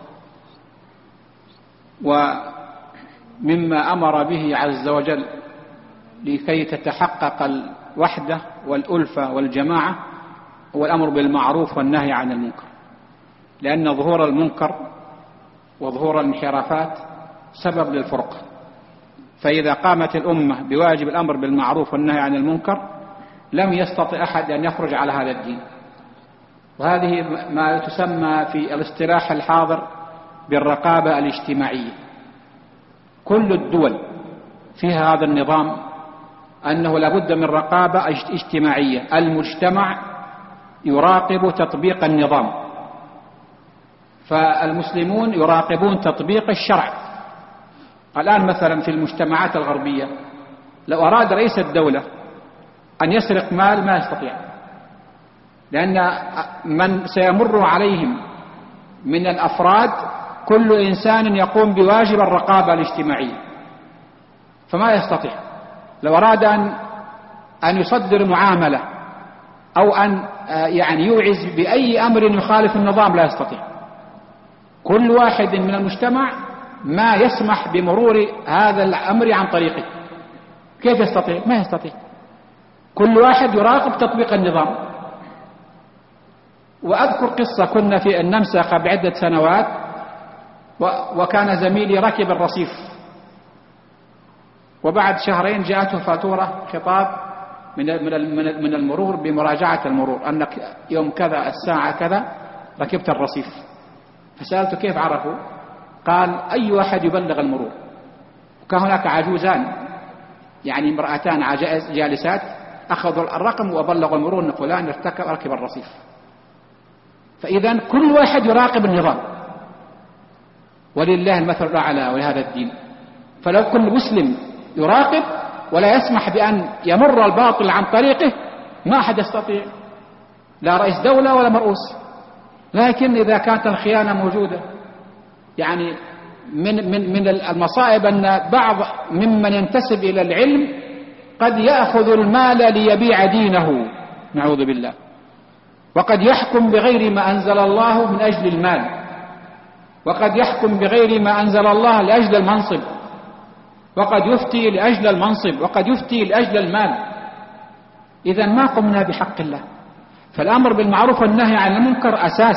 ومما أمر به عز وجل لكي تتحقق الوحدة والألفة والجماعة هو الأمر بالمعروف والنهي عن المنكر، لأن ظهور المنكر وظهور الانحرافات سبب للفرقة. فإذا قامت الأمة بواجب الأمر بالمعروف والنهي عن المنكر لم يستطع أحد أن يخرج على هذا الدين. وهذه ما تسمى في الاصطلاح الحاضر بالرقابة الاجتماعية. كل الدول فيها هذا النظام، أنه لابد من رقابة اجتماعية، المجتمع يراقب تطبيق النظام، فالمسلمون يراقبون تطبيق الشرع. الآن مثلا في المجتمعات الغربية لو أراد رئيس الدولة أن يسرق مال ما يستطيع، لأن من سيمر عليهم من الأفراد كل إنسان يقوم بواجب الرقابة الاجتماعية، فما يستطيع. لو أراد أن يصدر معاملة أو أن يوعز بأي أمر يخالف النظام لا يستطيع. كل واحد من المجتمع ما يسمح بمرور هذا الأمر عن طريقه. كيف يستطيع؟ ما يستطيع. كل واحد يراقب تطبيق النظام. وأذكر قصة كنا في النمسا قبل عدة سنوات، وكان زميلي ركب الرصيف، وبعد شهرين جاءته فاتورة خطاب من المرور بمراجعة المرور أنك يوم كذا الساعة كذا ركبت الرصيف. فسألته كيف عرفوا؟ قال: أي واحد يبلغ المرور. وكان هناك عجوزان، يعني امرأتان عجائز جالسات، أخذوا الرقم وبلغوا المرور أن فلان ركب الرصيف. فإذا كل واحد يراقب النظام، ولله المثل الأعلى ولهذا الدين. فلو كل مسلم يراقب ولا يسمح بأن يمر الباطل عن طريقه ما أحد يستطيع، لا رئيس دولة ولا مرؤوس. لكن إذا كانت الخيانة موجودة، يعني من المصائب أن بعض ممن ينتسب إلى العلم قد يأخذ المال ليبيع دينه، نعوذ بالله، وقد يحكم بغير ما أنزل الله من أجل المال، وقد يحكم بغير ما أنزل الله لأجل المنصب، وقد يفتي لأجل المنصب، وقد يفتي لأجل المال. إذا ما قمنا بحق الله. فالأمر بالمعروف والنهي عن المنكر أساس.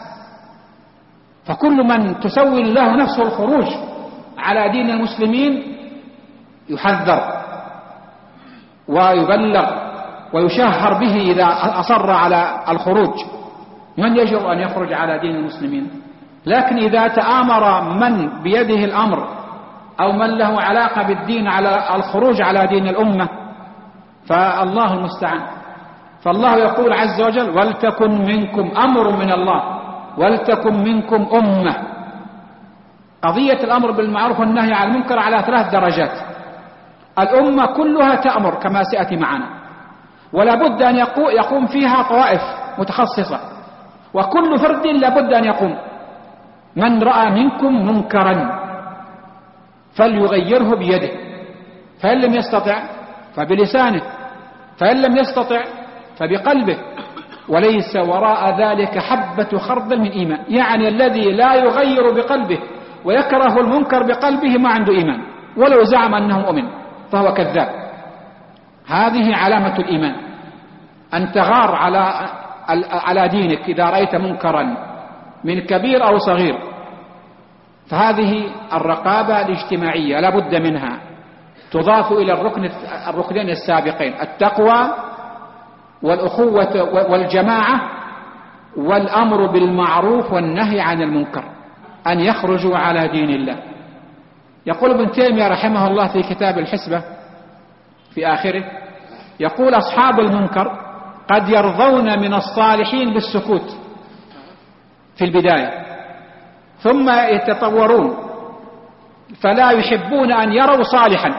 فكل من تسوي له نفسه الخروج على دين المسلمين يحذر ويبلغ ويشهر به إذا أصر على الخروج. من يجب أن يخرج على دين المسلمين؟ لكن إذا تآمر من بيده الأمر أو من له علاقة بالدين على الخروج على دين الأمة فالله المستعان. فالله يقول عز وجل: ولتكن منكم، أمر من الله، ولتكن منكم أمة. قضية الأمر بالمعروف والنهي عن المنكر على 3 درجات. الأمة كلها تأمر كما سيأتي معنا، ولا بد أن يقوم فيها طوائف متخصصة، وكل فرد لا بد أن يقوم. من رأى منكم منكرا فليغيره بيده، فإن لم يستطع فبلسانه، فإن لم يستطع فبقلبه، وليس وراء ذلك حبة خردل من إيمان. يعني الذي لا يغير بقلبه ويكره المنكر بقلبه ما عنده إيمان، ولو زعم أنه مؤمن فهو كذاب. هذه علامة الإيمان، أن تغار على دينك إذا رأيت منكرا من كبير أو صغير. فهذه الرقابة الاجتماعية لا بد منها، تضاف إلى الركنين السابقين: التقوى والأخوة والجماعة والأمر بالمعروف والنهي عن المنكر، أن يخرجوا على دين الله. يقول ابن تيمية رحمه الله في كتاب الحسبة في آخره، يقول: أصحاب المنكر قد يرضون من الصالحين بالسكوت في البداية، ثم يتطورون فلا يحبون أن يروا صالحا،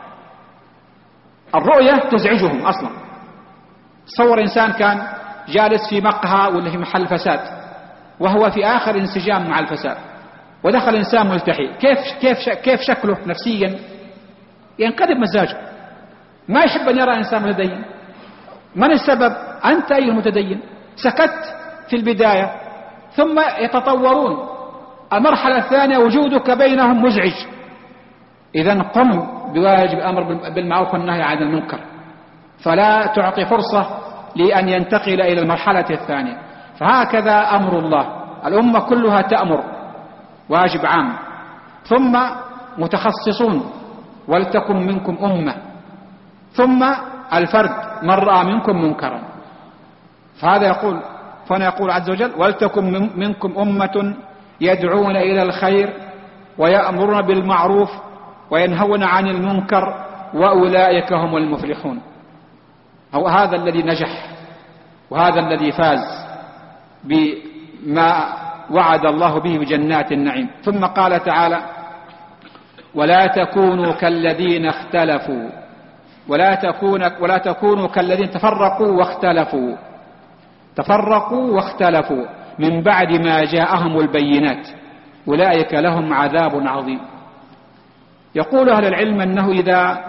الرؤية تزعجهم أصلا. تصور إنسان كان جالس في مقهى ولا في محل فساد وهو في آخر انسجام مع الفساد، ودخل إنسان ملتحي، كيف شكله نفسيا؟ ينقلب مزاجه، ما يحب أن يرى إنسان متدين. من السبب؟ أنت أيها المتدين سكت في البداية، ثم يتطورون. المرحلة الثانية وجودك بينهم مزعج، إذن قم بواجب الأمر بالمعروف والنهي عن المنكر، فلا تعطي فرصة لأن ينتقل إلى المرحلة الثانية. فهكذا أمر الله، الأمة كلها تأمر واجب عام، ثم متخصصون: ولتكن منكم أمة، ثم الفرد من رأى منكم منكرا. فهنا يقول عز وجل: ولتكن منكم أمة يدعون إلى الخير ويأمرون بالمعروف وينهون عن المنكر وأولئك هم المفلحون. هذا الذي نجح، وهذا الذي فاز بما وعد الله به بجنات النعيم. ثم قال تعالى: ولا تكونوا كالذين اختلفوا، ولا تكونوا كالذين تفرقوا واختلفوا من بعد ما جاءهم البينات أولئك لهم عذاب عظيم. يقول أهل العلم أنه إذا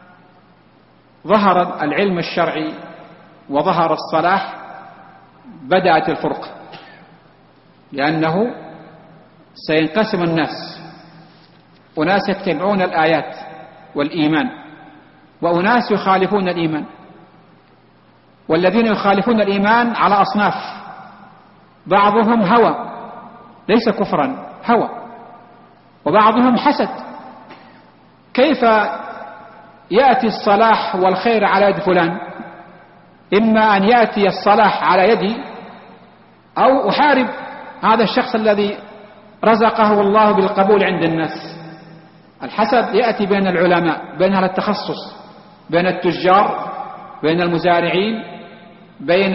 ظهر العلم الشرعي وظهر الصلاح بدأت الفرقة، لأنه سينقسم الناس: أناس يتبعون الآيات والإيمان، وأناس يخالفون الإيمان. والذين يخالفون الإيمان على أصناف: بعضهم هوى ليس كفرا، هوى، وبعضهم حسد. كيف يأتي الصلاح والخير على يد فلان؟ إما أن يأتي الصلاح على يدي، أو أحارب هذا الشخص الذي رزقه الله بالقبول عند الناس. الحسد يأتي بين العلماء، بين أهل التخصص، بين التجار، بين المزارعين، بين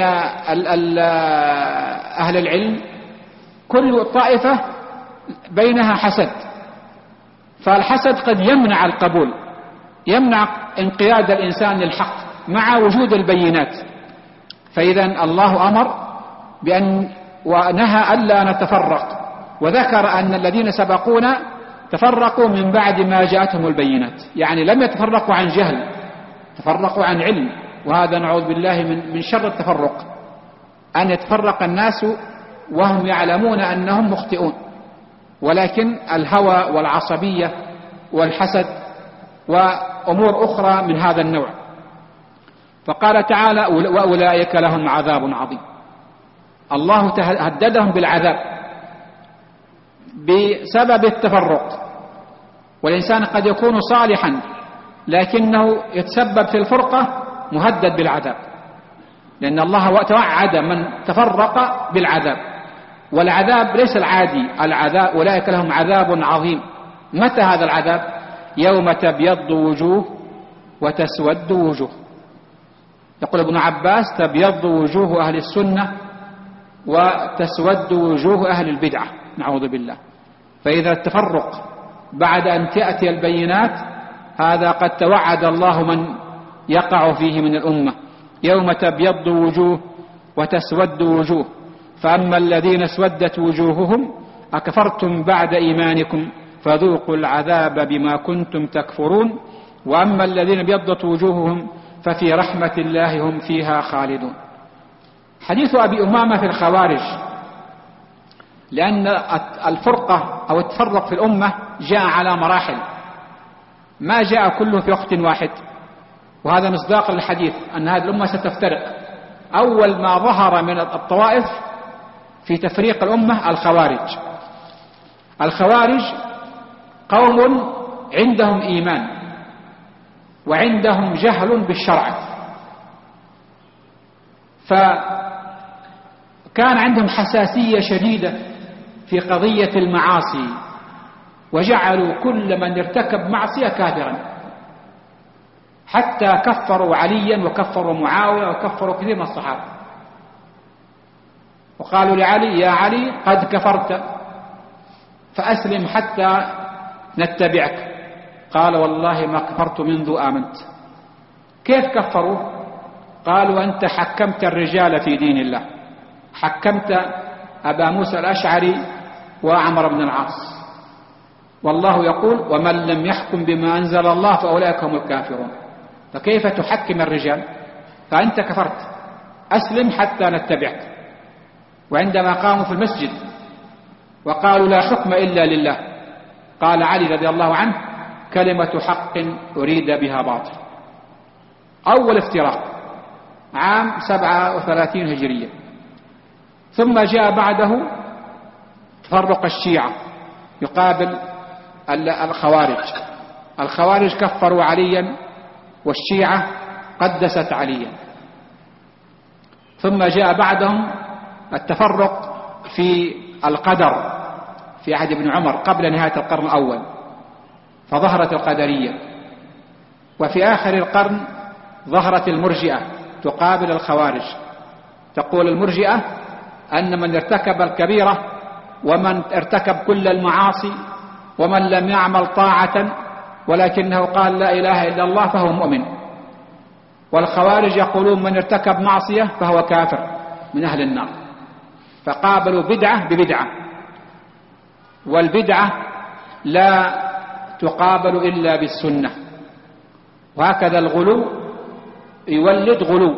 أهل العلم، كل طائفة بينها حسد. فالحسد قد يمنع القبول، يمنع انقياد الإنسان للحق مع وجود البينات. فإذا الله أمر ونهى ألا نتفرق، وذكر أن الذين سبقونا تفرقوا من بعد ما جاءتهم البينات، يعني لم يتفرقوا عن جهل، تفرقوا عن علم. وهذا نعوذ بالله من شر التفرق، أن يتفرق الناس وهم يعلمون أنهم مخطئون، ولكن الهوى والعصبية والحسد وأمور أخرى من هذا النوع. فقال تعالى: وأولئك لهم عذاب عظيم. الله هددهم بالعذاب بسبب التفرق. والإنسان قد يكون صالحا لكنه يتسبب في الفرقة، مهدد بالعذاب، لأن الله توعد من تفرق بالعذاب. والعذاب ليس العادي، العذاب أولئك لهم عذاب عظيم. متى هذا العذاب؟ يوم تبيض وجوه وتسود وجوه. يقول ابن عباس: تبيض وجوه أهل السنة وتسود وجوه أهل البدعة، نعوذ بالله. فإذا التفرق بعد أن تأتي البينات، هذا قد توعد الله من يقع فيه من الأمة. يوم تبيض وجوه وتسود وجوه، فأما الذين اسودت وجوههم أكفرتم بعد إيمانكم فذوقوا العذاب بما كنتم تكفرون، وأما الذين ابيضت وجوههم ففي رحمة الله هم فيها خالدون. حديث أبي أمامة في الخوارج، لأن الفرقة أو التفرق في الأمة جاء على مراحل، ما جاء كله في وقت واحد، وهذا مصداق للحديث أن هذه الأمة ستفترق. أول ما ظهر من الطوائف في تفريق الأمة الخوارج. الخوارج قوم عندهم إيمان وعندهم جهل بالشرع، فكان عندهم حساسية شديدة في قضية المعاصي، وجعلوا كل من ارتكب معصية كافرا، حتى كفروا عليا وكفروا معاوية وكفروا كثير من الصحابة، وقالوا لعلي: يا علي قد كفرت فأسلم حتى نتبعك. قال: والله ما كفرت منذ آمنت. كيف كفروا؟ قالوا: أنت حكمت الرجال في دين الله، حكمت أبا موسى الأشعري وعمر بن العاص، والله يقول: ومن لم يحكم بما أنزل الله فأولئك هم الكافرون، فكيف تحكم الرجال؟ فأنت كفرت، أسلم حتى نتبعك. وعندما قاموا في المسجد وقالوا: لا حكم إلا لله، قال علي رضي الله عنه: كلمة حق أريد بها باطل. أول افتراق عام 37 هجرية. ثم جاء بعده تفرق الشيعة يقابل الخوارج. الخوارج كفروا عليا، والشيعة قدست عليا. ثم جاء بعدهم التفرق في القدر في عهد ابن عمر قبل نهاية القرن الأول، فظهرت القدرية. وفي آخر القرن ظهرت المرجئة تقابل الخوارج. تقول المرجئة أن من ارتكب الكبيرة ومن ارتكب كل المعاصي ومن لم يعمل طاعة ولكنه قال لا إله إلا الله فهو مؤمن. والخوارج يقولون من ارتكب معصية فهو كافر من أهل النار. فقابلوا بدعة ببدعة، والبدعة لا تقابل إلا بالسنة. وهكذا الغلو يولد غلو،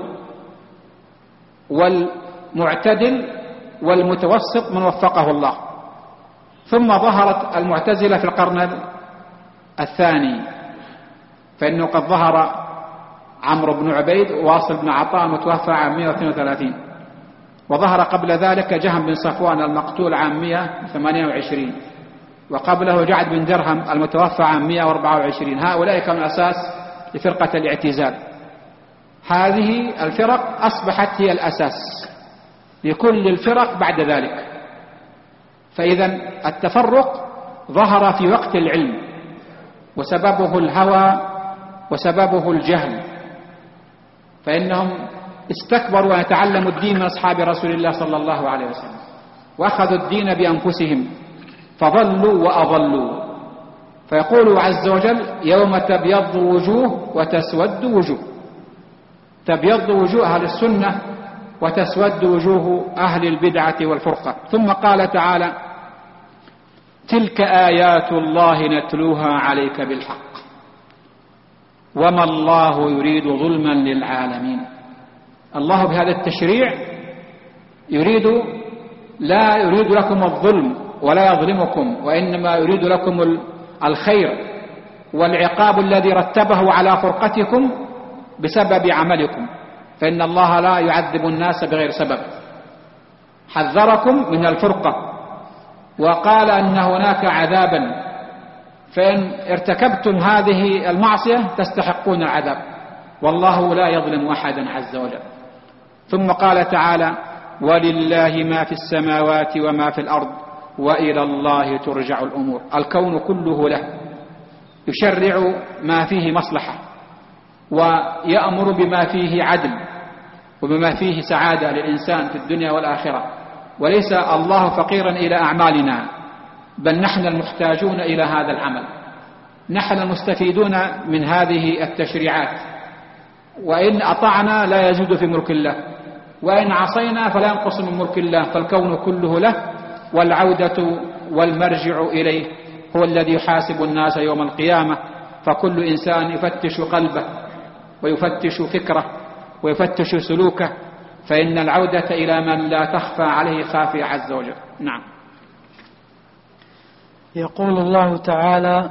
والمعتدل والمتوسط من وفقه الله. ثم ظهرت المعتزلة في القرن الثاني، فإنه قد ظهر عمرو بن عبيد واصل بن عطاء المتوفى عام 132، وظهر قبل ذلك جهم بن صفوان المقتول عام 128، وقبله جعد بن درهم المتوفى عام 124. هؤلاء كانوا أساس لفرقة الاعتزال. هذه الفرق أصبحت هي الأساس لكل الفرق بعد ذلك. فإذا التفرق ظهر في وقت العلم، وسببه الهوى وسببه الجهل، فإنهم استكبروا أن يتعلموا الدين من أصحاب رسول الله صلى الله عليه وسلم، وأخذوا الدين بأنفسهم فضلوا وأضلوا. فيقول عز وجل: يوم تبيض وجوه وتسود وجوه. تبيض وجوه أهل السنة وتسود وجوه أهل البدعة والفرقة. ثم قال تعالى: تلك آيات الله نتلوها عليك بالحق وما الله يريد ظلما للعالمين. الله بهذا التشريع لا يريد لكم الظلم ولا يظلمكم، وإنما يريد لكم الخير والعقاب الذي رتبه على فرقتكم بسبب عملكم، فإن الله لا يعذب الناس بغير سبب. حذركم من الفرقة وقال أن هناك عذابا، فإن ارتكبتم هذه المعصية تستحقون العذاب، والله لا يظلم أحدا عز وجل. ثم قال تعالى: ولله ما في السماوات وما في الأرض وإلى الله ترجع الأمور. الكون كله له، يشرع ما فيه مصلحة ويأمر بما فيه عدل وبما فيه سعادة للإنسان في الدنيا والآخرة. وليس الله فقيرا إلى أعمالنا، بل نحن المحتاجون إلى هذا العمل، نحن المستفيدون من هذه التشريعات. وإن أطعنا لا يزيد في ملك الله، وإن عصينا فلا ينقص من ملك الله، فالكون كله له، والعودة والمرجع إليه هو الذي يحاسب الناس يوم القيامة. فكل إنسان يفتش قلبه ويفتش فكره ويفتش سلوكه، فإن العودة إلى من لا تخفى عليه خافية عز وجل. نعم. يقول الله تعالى: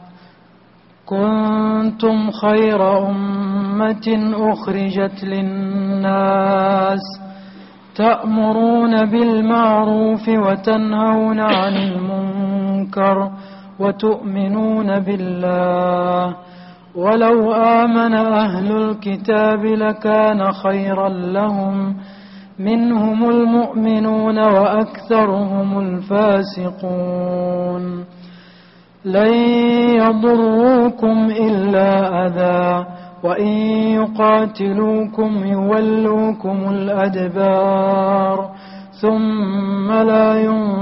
كنتم خير أمة أخرجت للناس تأمرون بالمعروف وتنهون عن المنكر وتؤمنون بالله ولو آمن أهل الكتاب لكان خيرا لهم منهم المؤمنون وأكثرهم الفاسقون لن يضروكم إلا أذى وإن يقاتلوكم يولوكم الأدبار ثم لا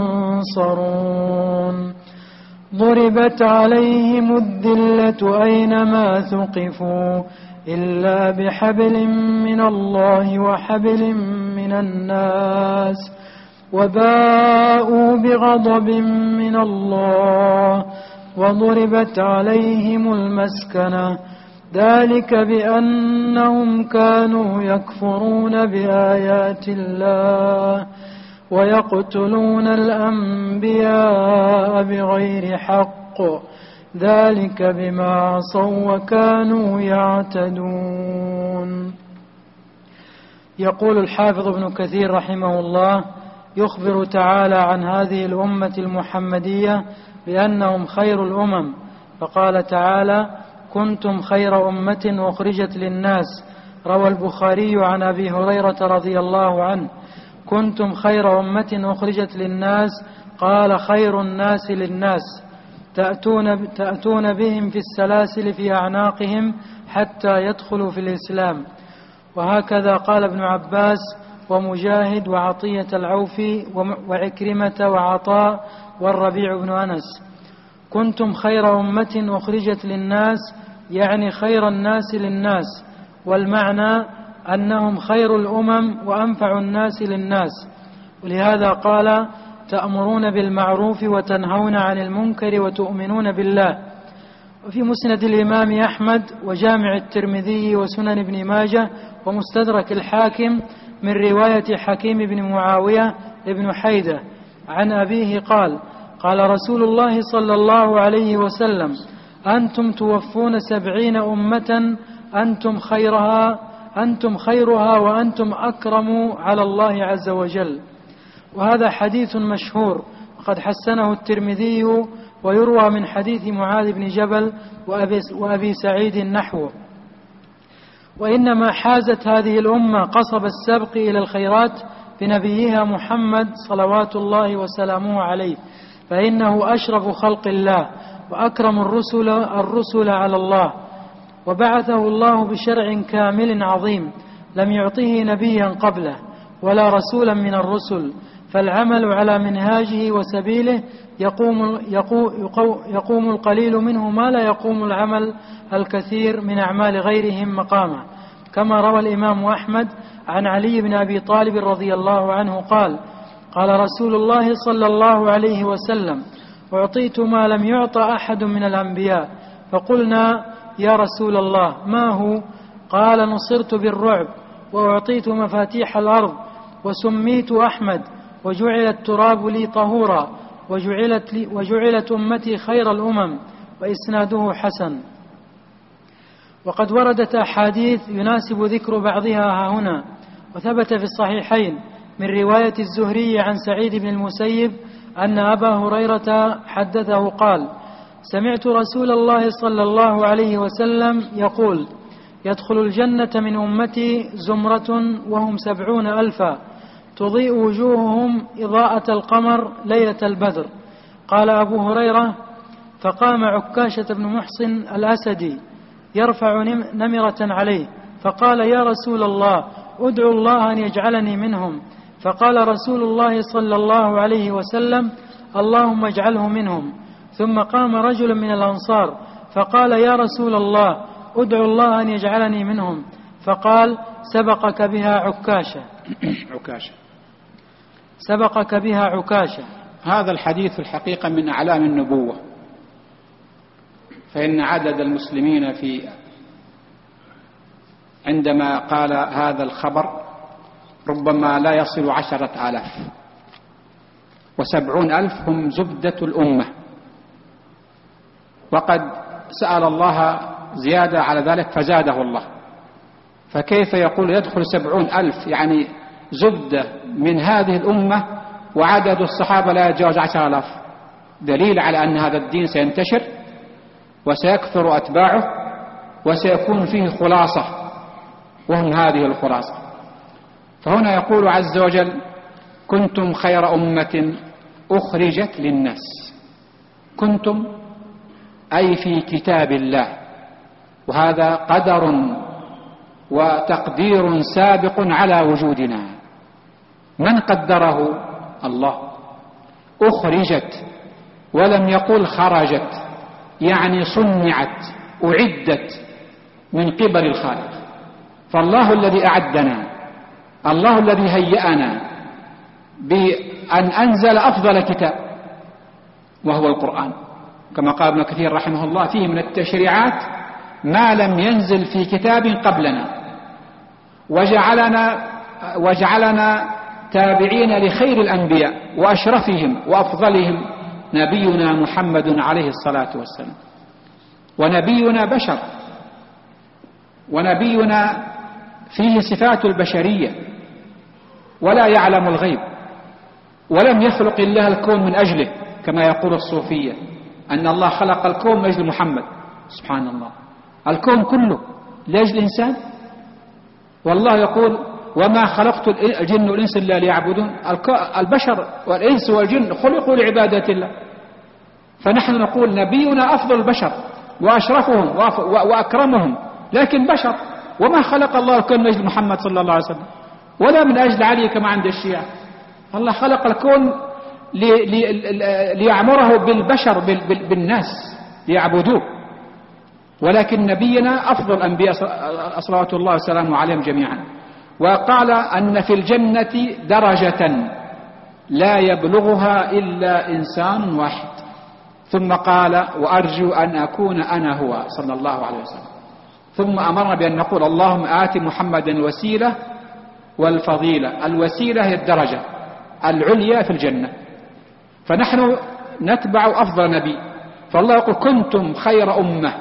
ينصرون ضربت عليهم الذلة أينما ثقفوا إلا بحبل من الله وحبل من الناس وباءوا بغضب من الله وضربت عليهم المسكنة ذلك بأنهم كانوا يكفرون بآيات الله ويقتلون الأنبياء بغير حق ذلك بما عصوا وكانوا يعتدون. يقول الحافظ ابن كثير رحمه الله: يخبر تعالى عن هذه الأمة المحمدية بأنهم خير الأمم، فقال تعالى: كنتم خير أمة أخرجت للناس. روى البخاري عن أبي هريرة رضي الله عنه: كنتم خير أمة أخرجت للناس، قال: خير الناس للناس، تأتون بهم في السلاسل في أعناقهم حتى يدخلوا في الإسلام. وهكذا قال ابن عباس ومجاهد وعطية العوفي وعكرمة وعطاء والربيع بن أنس. كنتم خير أمة أخرجت للناس يعني خير الناس للناس، والمعنى أنهم خير الأمم وأنفع الناس للناس. ولهذا قال: تأمرون بالمعروف وتنهون عن المنكر وتؤمنون بالله. وفي مسند الإمام أحمد وجامع الترمذي وسنن ابن ماجه ومستدرك الحاكم من رواية حكيم بن معاوية ابن حيدة عن أبيه قال: قال رسول الله صلى الله عليه وسلم: أنتم توفون 70 أمة أنتم خيرها وأنتم أكرم على الله عز وجل. وهذا حديث مشهور وقد حسنه الترمذي، ويروى من حديث معاذ بن جبل وأبي سعيد نحوه. وإنما حازت هذه الأمة قصب السبق إلى الخيرات بنبيها محمد صلوات الله وسلامه عليه، فإنه أشرف خلق الله وأكرم الرسل على الله، وبعثه الله بشرع كامل عظيم لم يعطه نبيا قبله ولا رسولا من الرسل، فالعمل على منهاجه وسبيله يقوم القليل منه ما لا يقوم العمل الكثير من أعمال غيرهم مقامه، كما روى الإمام أحمد عن علي بن أبي طالب رضي الله عنه قال: قال رسول الله صلى الله عليه وسلم: أعطيت ما لم يعط أحد من الأنبياء، فقلنا: يا رسول الله ما هو؟ قال: نصرت بالرعب، وأعطيت مفاتيح الأرض، وسميت أحمد، وجعل التراب لي طهورا، وجعلت أمتي خير الأمم. وإسناده حسن. وقد وردت أحاديث يناسب ذكر بعضها هنا، وثبت في الصحيحين من رواية الزهري عن سعيد بن المسيب أن أبا هريرة حدثه قال: سمعت رسول الله صلى الله عليه وسلم يقول: يدخل الجنة من أمتي زمرة وهم 70,000 تضيء وجوههم إضاءة القمر ليلة البدر. قال أبو هريرة: فقام عكاشة بن محصن الأسدي يرفع نمرة عليه، فقال: يا رسول الله أدعو الله أن يجعلني منهم. فقال رسول الله صلى الله عليه وسلم: اللهم اجعله منهم. ثم قام رجل من الأنصار فقال: يا رسول الله أدعو الله أن يجعلني منهم. فقال: سبقك بها عكاشة. هذا الحديث الحقيقة من أعلام النبوة، فإن عدد المسلمين عندما قال هذا الخبر ربما لا يصل 10,000، 70,000 هم زبدة الأمة، وقد سأل الله زيادة على ذلك فزاده الله، فكيف يقول يدخل 70,000 يعني زبدة من هذه الأمة وعدد الصحابة لا يتجاوز 10,000؟ دليل على أن هذا الدين سينتشر وسيكثر أتباعه وسيكون فيه خلاصة، وهم هذه الخلاصة. فهنا يقول عز وجل: كنتم خير أمة أخرجت للناس. كنتم أي في كتاب الله، وهذا قدر وتقدير سابق على وجودنا. من قدره؟ الله. أخرجت ولم يقل خرجت، يعني صنعت أعدت من قبل الخالق. فالله الذي أعدنا، الله الذي هيأنا بأن أنزل أفضل كتاب وهو القرآن، كما قال ابن كثير رحمه الله: فيه من التشريعات ما لم ينزل في كتاب قبلنا، وجعلنا تابعين لخير الأنبياء وأشرفهم وأفضلهم نبينا محمد عليه الصلاة والسلام. ونبينا بشر، ونبينا فيه صفات البشرية، ولا يعلم الغيب، ولم يخلق الله الكون من أجله كما يقول الصوفية أن الله خلق الكون من أجل محمد. سبحان الله، الكون كله لأجل الإنسان. والله يقول: وما خلقت الجن والإنس إلا ليعبدون. البشر والإنس والجن خلقوا لعبادة الله. فنحن نقول نبينا أفضل البشر وأشرفهم وأكرمهم، لكن بشر. وما خلق الله الكون من أجل محمد صلى الله عليه وسلم ولا من أجل علي كما عند الشيعة. الله خلق الكون ليعمره بالبشر بالناس ليعبدوه، ولكن نبينا أفضل الأنبياء صلوات الله وسلامه عليهم جميعا. وقال أن في الجنة درجة لا يبلغها إلا إنسان واحد، ثم قال: وأرجو أن أكون أنا هو صلى الله عليه وسلم. ثم أمرنا بأن نقول: اللهم آت محمدا الوسيلة والفضيلة. الوسيلة هي الدرجة العليا في الجنة، فنحن نتبع أفضل نبي. فالله يقول: كنتم خير أمة.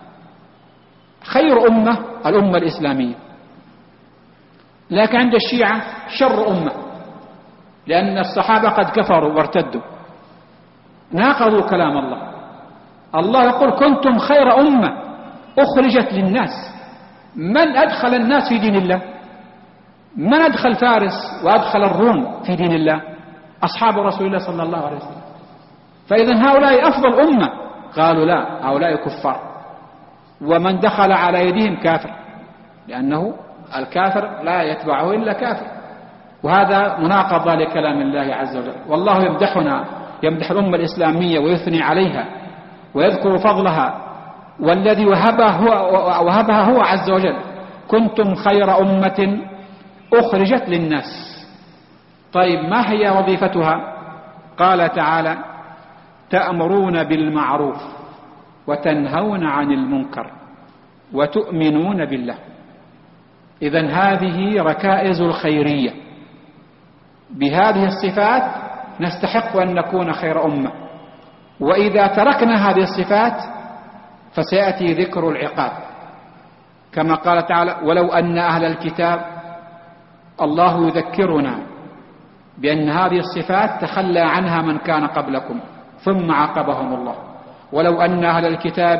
خير أمة الأمة الإسلامية، لكن عند الشيعة شر أمة، لأن الصحابة قد كفروا وارتدوا، ناقضوا كلام الله. الله يقول: كنتم خير أمة أخرجت للناس. من أدخل الناس في دين الله؟ من أدخل فارس وأدخل الروم في دين الله؟ أصحاب رسول الله صلى الله عليه وسلم. فإذا هؤلاء أفضل أمة. قالوا: لا، هؤلاء كفار، ومن دخل على يدهم كافر، لأنه الكافر لا يتبعه إلا كافر. وهذا مناقضة لكلام الله عز وجل. والله يمدح الأمة الإسلامية ويثني عليها ويذكر فضلها، والذي وهبها هو عز وجل. كنتم خير أمة أخرجت للناس. طيب، ما هي وظيفتها؟ قال تعالى: تأمرون بالمعروف وتنهون عن المنكر وتؤمنون بالله. إذن هذه ركائز الخيرية. بهذه الصفات نستحق أن نكون خير أمة. وإذا تركنا هذه الصفات فسيأتي ذكر العقاب، كما قال تعالى: ولو أن أهل الكتاب. الله يذكرنا بأن هذه الصفات تخلى عنها من كان قبلكم ثم عاقبهم الله. ولو أن أهل الكتاب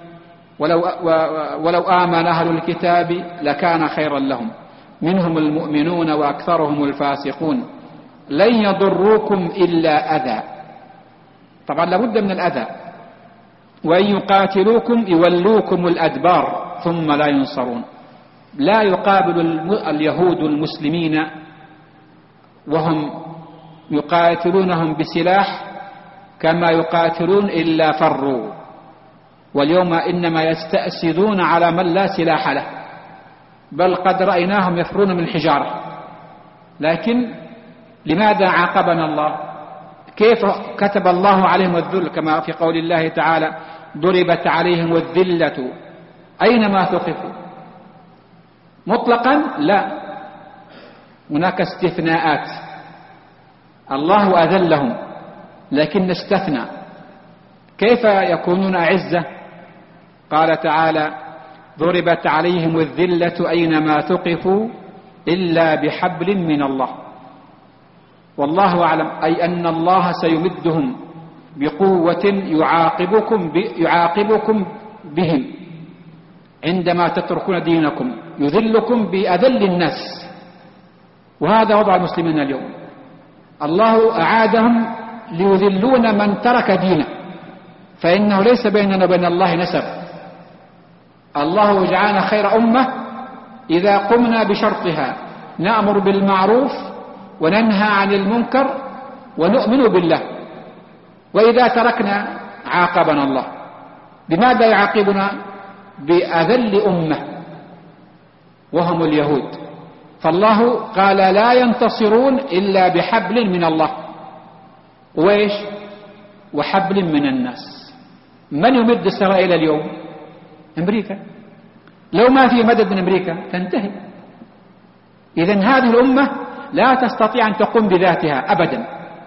ولو آمن أهل الكتاب لكان خيرا لهم، منهم المؤمنون وأكثرهم الفاسقون، لن يضروكم إلا أذى. طبعا لابد من الأذى. وإن يقاتلوكم يولوكم الأدبار ثم لا ينصرون. لا يقابل اليهود المسلمين وهم يقاتلونهم بسلاح كما يقاتلون إلا فروا. واليوم إنما يستأسدون على من لا سلاح له، بل قد رأيناهم يفرون من الحجارة. لكن لماذا عاقبنا الله؟ كيف كتب الله عليهم الذل؟ كما في قول الله تعالى: ضربت عليهم الذلة أينما ثقفوا. مطلقا لا، هناك استثناءات. الله أذلهم لكن استثنى. كيف يكونون أعزة؟ قال تعالى: ضربت عليهم الذلة أينما ثقفوا إلا بحبل من الله. والله أعلم، أي أن الله سيمدهم بقوة يعاقبكم بهم عندما تتركون دينكم، يذلكم بأذل الناس. وهذا وضع المسلمين اليوم. الله أعادهم ليذلون من ترك دينه، فإنه ليس بيننا وبين الله نسب. الله جعلنا خير أمة إذا قمنا بشرطها: نأمر بالمعروف وننهى عن المنكر ونؤمن بالله. وإذا تركنا عاقبنا الله. بماذا يعاقبنا؟ بأذل أمة وهم اليهود. فالله قال: لا ينتصرون إلا بحبل من الله. وإيش؟ وحبل من الناس. من يمد إسرائيل اليوم؟ أمريكا. لو ما في مدد من أمريكا تنتهي. إذن هذه الأمة لا تستطيع أن تقوم بذاتها أبدا.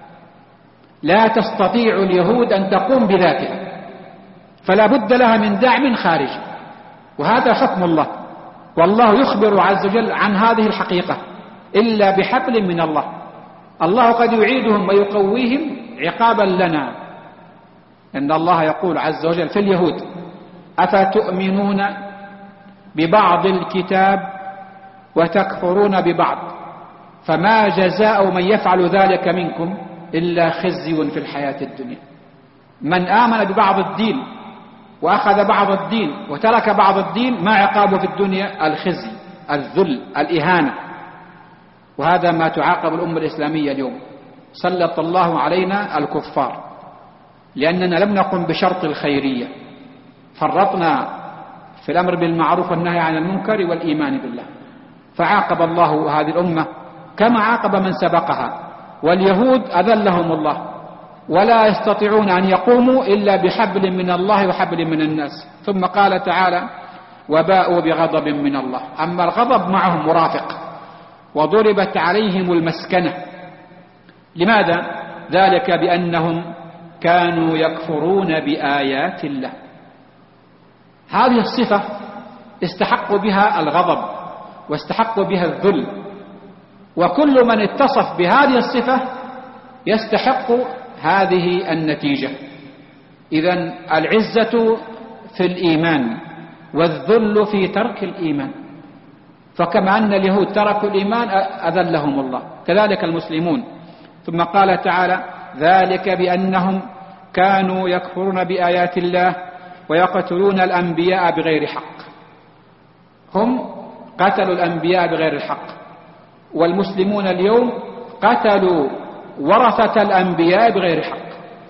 لا تستطيع اليهود أن تقوم بذاتها، فلا بد لها من دعم خارجي. وهذا حكم الله، والله يخبر عز وجل عن هذه الحقيقة: إلا بحبل من الله. الله قد يعيدهم ويقويهم عقابا لنا. إن الله يقول عز وجل في اليهود: أفتؤمنون ببعض الكتاب وتكفرون ببعض، فما جزاء من يفعل ذلك منكم إلا خزي في الحياة الدنيا. من آمن ببعض الدين وأخذ بعض الدين وترك بعض الدين، ما عقابه في الدنيا؟ الخزي، الذل، الإهانة. وهذا ما تعاقب الأمة الإسلامية اليوم. سلط الله علينا الكفار لأننا لم نقم بشرط الخيرية، فرطنا في الأمر بالمعروف والنهي عن المنكر والإيمان بالله، فعاقب الله هذه الأمة كما عاقب من سبقها. واليهود أذلهم الله، ولا يستطيعون أن يقوموا إلا بحبل من الله وحبل من الناس. ثم قال تعالى: وباءوا بغضب من الله. أما الغضب معهم مرافق. وضربت عليهم المسكنة. لماذا؟ ذلك بأنهم كانوا يكفرون بآيات الله. هذه الصفة استحقوا بها الغضب واستحقوا بها الذل، وكل من اتصف بهذه الصفة يستحق هذه النتيجة. إذن العزة في الإيمان والذل في ترك الإيمان. فكما أن اليهود تركوا الإيمان أذلهم الله، كذلك المسلمون. ثم قال تعالى: ذلك بأنهم كانوا يكفرون بآيات الله ويقتلون الأنبياء بغير حق. هم قتلوا الأنبياء بغير الحق، والمسلمون اليوم قتلوا ورثة الأنبياء بغير حق،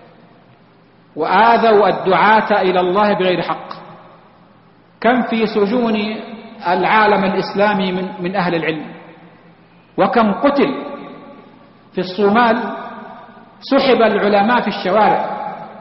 وآذوا الدعاة إلى الله بغير حق. كم في سجون العالم الإسلامي من أهل العلم، وكم قتل في الصومال. سحب العلماء في الشوارع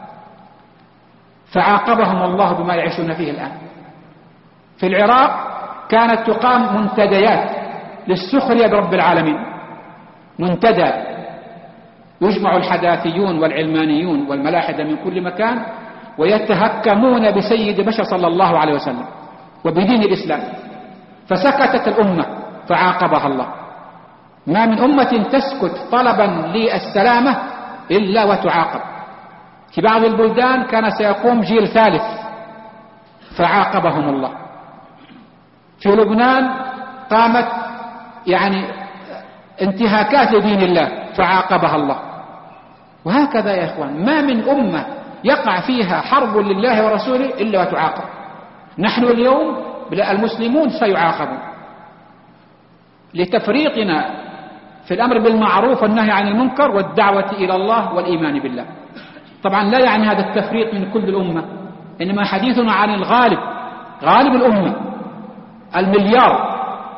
فعاقبهم الله بما يعيشون فيه الآن. في العراق كانت تقام منتديات للسخرية برب العالمين، منتدى يجمع الحداثيون والعلمانيون والملاحدة من كل مكان ويتهكمون بسيد بشر صلى الله عليه وسلم وبدين الإسلام. فسكتت الأمة فعاقبها الله. ما من أمة تسكت طلبا للسلامة إلا وتعاقب. في بعض البلدان كان سيقوم جيل ثالث فعاقبهم الله. في لبنان قامت انتهاكات لدين الله فعاقبها الله. وهكذا يا إخوان، ما من أمة يقع فيها حرب لله ورسوله إلا وتعاقب. نحن اليوم المسلمون سيعاقبون لتفريطنا في الأمر بالمعروف والنهي عن المنكر والدعوة إلى الله والإيمان بالله. طبعا لا يعني هذا التفريط من كل الأمة، إنما حديثنا عن الغالب، غالب الأمة، المليار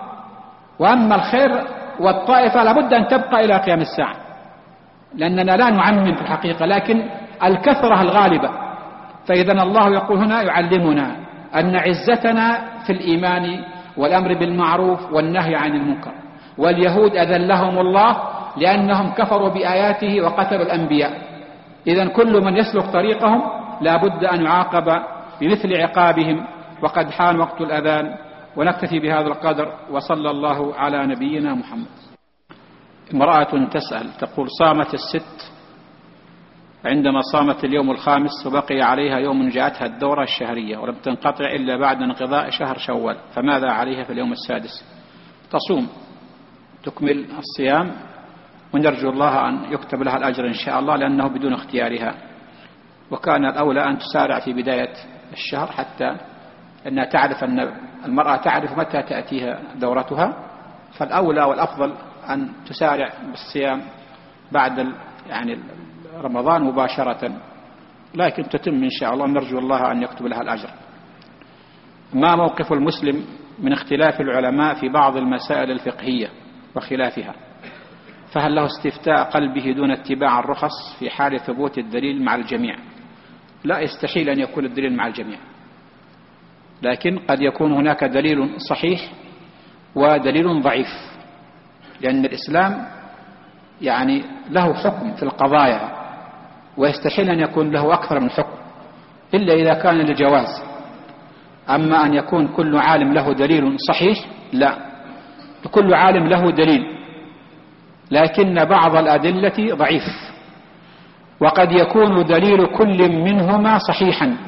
وأما الخير والطائفة لابد أن تبقى إلى قيام الساعة، لأننا لا نعمم في الحقيقة، لكن الكثرة الغالبة. فإذا الله يقول هنا يعلمنا أن عزتنا في الإيمان والأمر بالمعروف والنهي عن المنكر. واليهود أذلهم الله لأنهم كفروا بآياته وقتلوا الأنبياء. إذن كل من يسلك طريقهم لا بد أن يعاقب بمثل عقابهم. وقد حان وقت الأذان، ونكتفي بهذا القدر، وصلى الله على نبينا محمد. امرأة تسأل تقول: صامت الست عندما صامت اليوم الخامس وبقي عليها يوم جاءتها الدورة الشهرية ولم تنقطع إلا بعد انقضاء شهر شوال، فماذا عليها في اليوم السادس؟ تصوم، تكمل الصيام، ونرجو الله أن يكتب لها الأجر إن شاء الله، لأنه بدون اختيارها، وكان الأولى أن تسارع في بداية الشهر حتى أنها تعرف أن المرأة تعرف متى تأتيها دورتها، فالأولى والأفضل أن تسارع بالصيام بعد يعني رمضان مباشرة، لكن تتم إن شاء الله، نرجو الله أن يكتب لها الأجر. ما موقف المسلم من اختلاف العلماء في بعض المسائل الفقهية وخلافها؟ فهل له استفتاء قلبه دون اتباع الرخص في حال ثبوت الدليل مع الجميع؟ لا، يستحيل أن يكون الدليل مع الجميع، لكن قد يكون هناك دليل صحيح ودليل ضعيف، لأن الإسلام يعني له حكم في القضايا، ويستحيل أن يكون له أكثر من حكم إلا إذا كان للجواز. أما أن يكون كل عالم له دليل صحيح، لا، كل عالم له دليل، لكن بعض الأدلة ضعيف، وقد يكون دليل كل منهما صحيحا،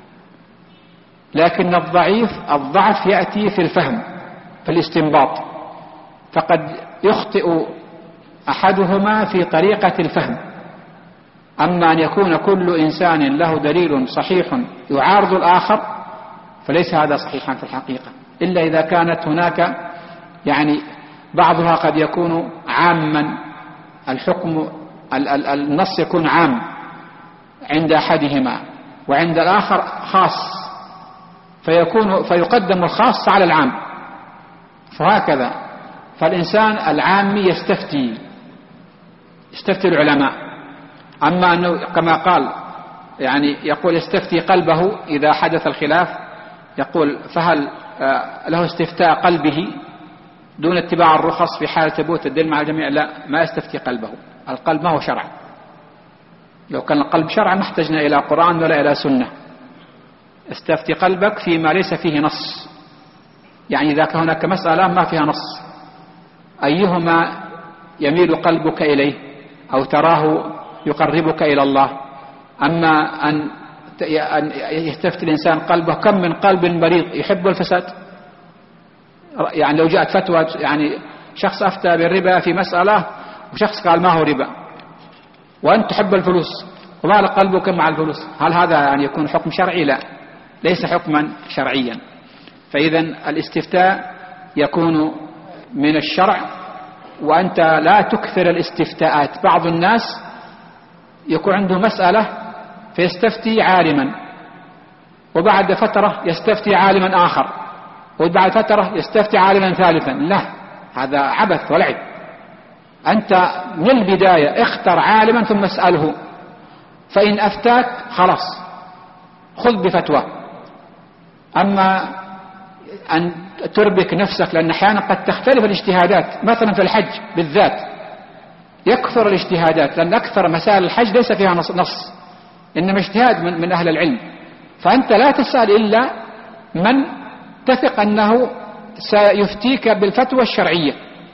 لكن الضعف يأتي في الفهم، في الاستنباط، فقد يخطئ أحدهما في طريقة الفهم. أما أن يكون كل إنسان له دليل صحيح يعارض الآخر فليس هذا صحيحا في الحقيقة، إلا إذا كانت هناك يعني بعضها قد يكون عاما، الحكم النص يكون عام عند أحدهما وعند الآخر خاص، فيقدم الخاص على العام، فهكذا. فالإنسان العامي يستفتي العلماء. أما أنه كما قال يعني يقول يستفتي قلبه إذا حدث الخلاف، يقول فهل له استفتاء قلبه دون اتباع الرخص في حال ثبوت الدليل مع الجميع؟ لا، ما يستفتي قلبه. القلب ما هو شرع، لو كان القلب شرع ما احتجنا إلى قرآن ولا إلى سنة. استفتي قلبك فيما ليس فيه نص، يعني إذا كان هناك مسألة ما فيها نص أيهما يميل قلبك إليه أو تراه يقربك إلى الله. أما أن يستفتي الإنسان قلبه، كم من قلب مريض يحب الفساد. يعني لو جاءت فتوى، يعني شخص أفتى بالربا في مسألة وشخص قال ما هو ربا، وأنت تحب الفلوس وما قلبك مع الفلوس، هل هذا يعني يكون حكم شرعي؟ لا، ليس حكما شرعيا. فإذا الاستفتاء يكون من الشرع، وأنت لا تكثر الاستفتاءات. بعض الناس يكون عنده مسألة فيستفتي عالما، وبعد فترة يستفتي عالما آخر، وبعد فترة يستفتي عالما ثالثا. لا، هذا عبث ولعب. أنت من البداية اختر عالما ثم اسأله، فإن أفتاك خلاص خذ بفتوى. أما أن تربك نفسك، لأن أحيانا قد تختلف الاجتهادات، مثلا في الحج بالذات يكثر الاجتهادات، لأن أكثر مسائل الحج ليس فيها نص، إنما اجتهاد من أهل العلم. فأنت لا تسأل إلا من تثق أنه سيفتيك بالفتوى الشرعية.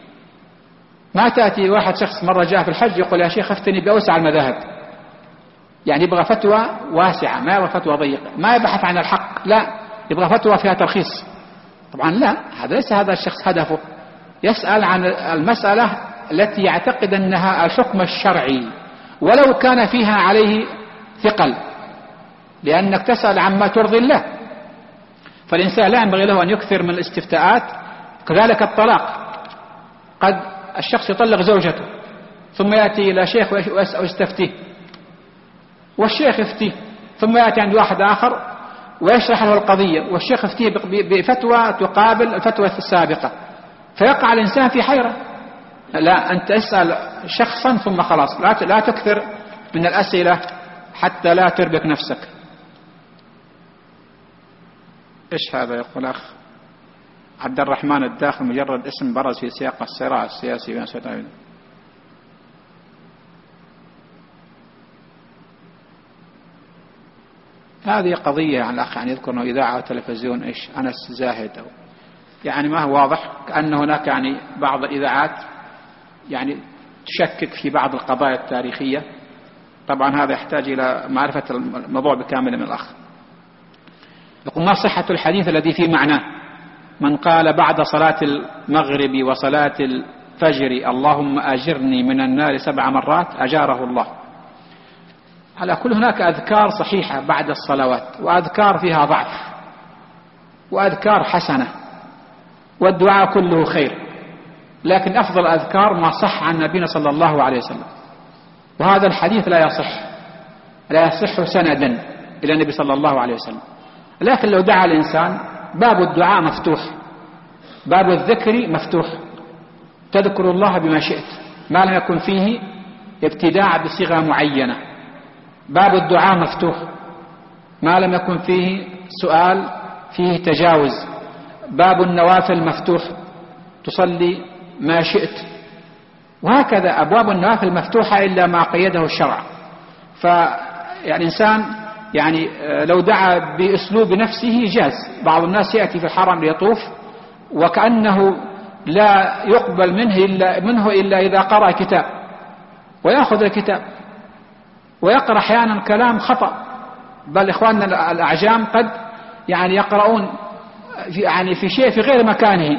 ما تأتي واحد شخص مرة جاء في الحج يقول يا شيخ افتني بأوسع المذاهب، يعني يبغى فتوى واسعة، ما يبغى فتوى ضيقة، ما يبحث عن الحق، لا، يبغى فتوى فيها ترخيص. طبعا لا، هذا ليس هذا الشخص هدفه، يسأل عن المسألة التي يعتقد أنها الحكم الشرعي ولو كان فيها عليه ثقل، لأنك تسأل عما ترضي الله. فالإنسان لا ينبغي له أن يكثر من الاستفتاءات. كذلك الطلاق، قد الشخص يطلق زوجته ثم يأتي إلى شيخ ويستفتيه، والشيخ يفتيه، ثم يأتي عند واحد آخر ويشرح له القضية، والشيخ يفتيه بفتوى تقابل الفتوى السابقة، فيقع الإنسان في حيرة. لا، أنت اسأل شخصا ثم خلاص، لا تكثر من الأسئلة حتى لا تربك نفسك. إيش هذا؟ يقول أخ عبد الرحمن الداخل مجرد اسم برز في سياق الصراع السياسي بين السودان. هذه قضية عن الأخ يعني يذكر أنه إذاعة وتلفزيون إيش أنس زاهد يعني ما هو واضح، كأن هناك يعني بعض الإذاعات يعني تشكك في بعض القضايا التاريخية. طبعا هذا يحتاج إلى معرفة الموضوع بكامل من الأخ. يقول: ما صحة الحديث الذي فيه معناه من قال بعد صلاة المغرب وصلاة الفجر اللهم أجرني من النار 7 مرات أجاره الله؟ على كل هناك أذكار صحيحة بعد الصلوات، وأذكار فيها ضعف، وأذكار حسنة، والدعاء كله خير، لكن أفضل أذكار ما صح عن نبينا صلى الله عليه وسلم. وهذا الحديث لا يصح سندا إلى النبي صلى الله عليه وسلم. لكن لو دعا الإنسان باب الدعاء مفتوح، باب الذكر مفتوح، تذكر الله بما شئت ما لم يكن فيه ابتداع بصيغة معينة. باب الدعاء مفتوح ما لم يكن فيه سؤال فيه تجاوز. باب النوافل مفتوح، تصلي ما شئت. وهكذا أبواب النوافل مفتوحة إلا ما قيده الشرع. فيعني الإنسان يعني لو دعا بأسلوب نفسه جاز. بعض الناس يأتي في الحرم ليطوف وكأنه لا يقبل منه إلا إذا قرأ كتاب، ويأخذ الكتاب ويقرأ أحيانا كلام خطأ. بل إخواننا الأعجام قد يعني يقرؤون في شيء في غير مكانه.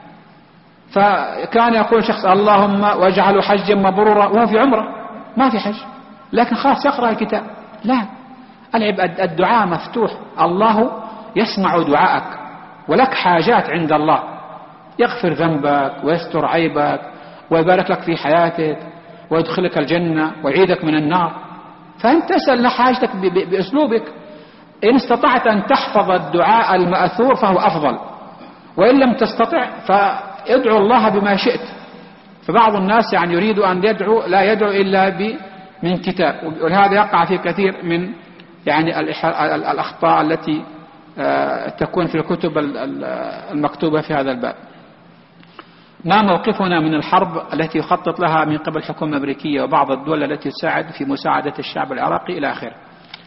فكان يقول شخص اللهم واجعله حجا مبرورا وهو في عمره ما في حج، لكن خلاص يقرأ الكتاب. لا، الدعاء مفتوح، الله يسمع دعاءك، ولك حاجات عند الله، يغفر ذنبك ويستر عيبك ويبارك لك في حياتك ويدخلك الجنة ويعيدك من النار. فأنت تسأل حاجتك بأسلوبك. إن استطعت أن تحفظ الدعاء المأثور فهو أفضل، وإن لم تستطع فادعو الله بما شئت. فبعض الناس يعني يريد أن يدعو لا يدعو إلا من كتاب، ولهذا يقع في كثير من يعني الأخطاء التي تكون في الكتب المكتوبة في هذا الباب. ما موقفنا من الحرب التي يخطط لها من قبل الحكومة الأمريكية وبعض الدول التي تساعد في مساعدة الشعب العراقي إلى آخره؟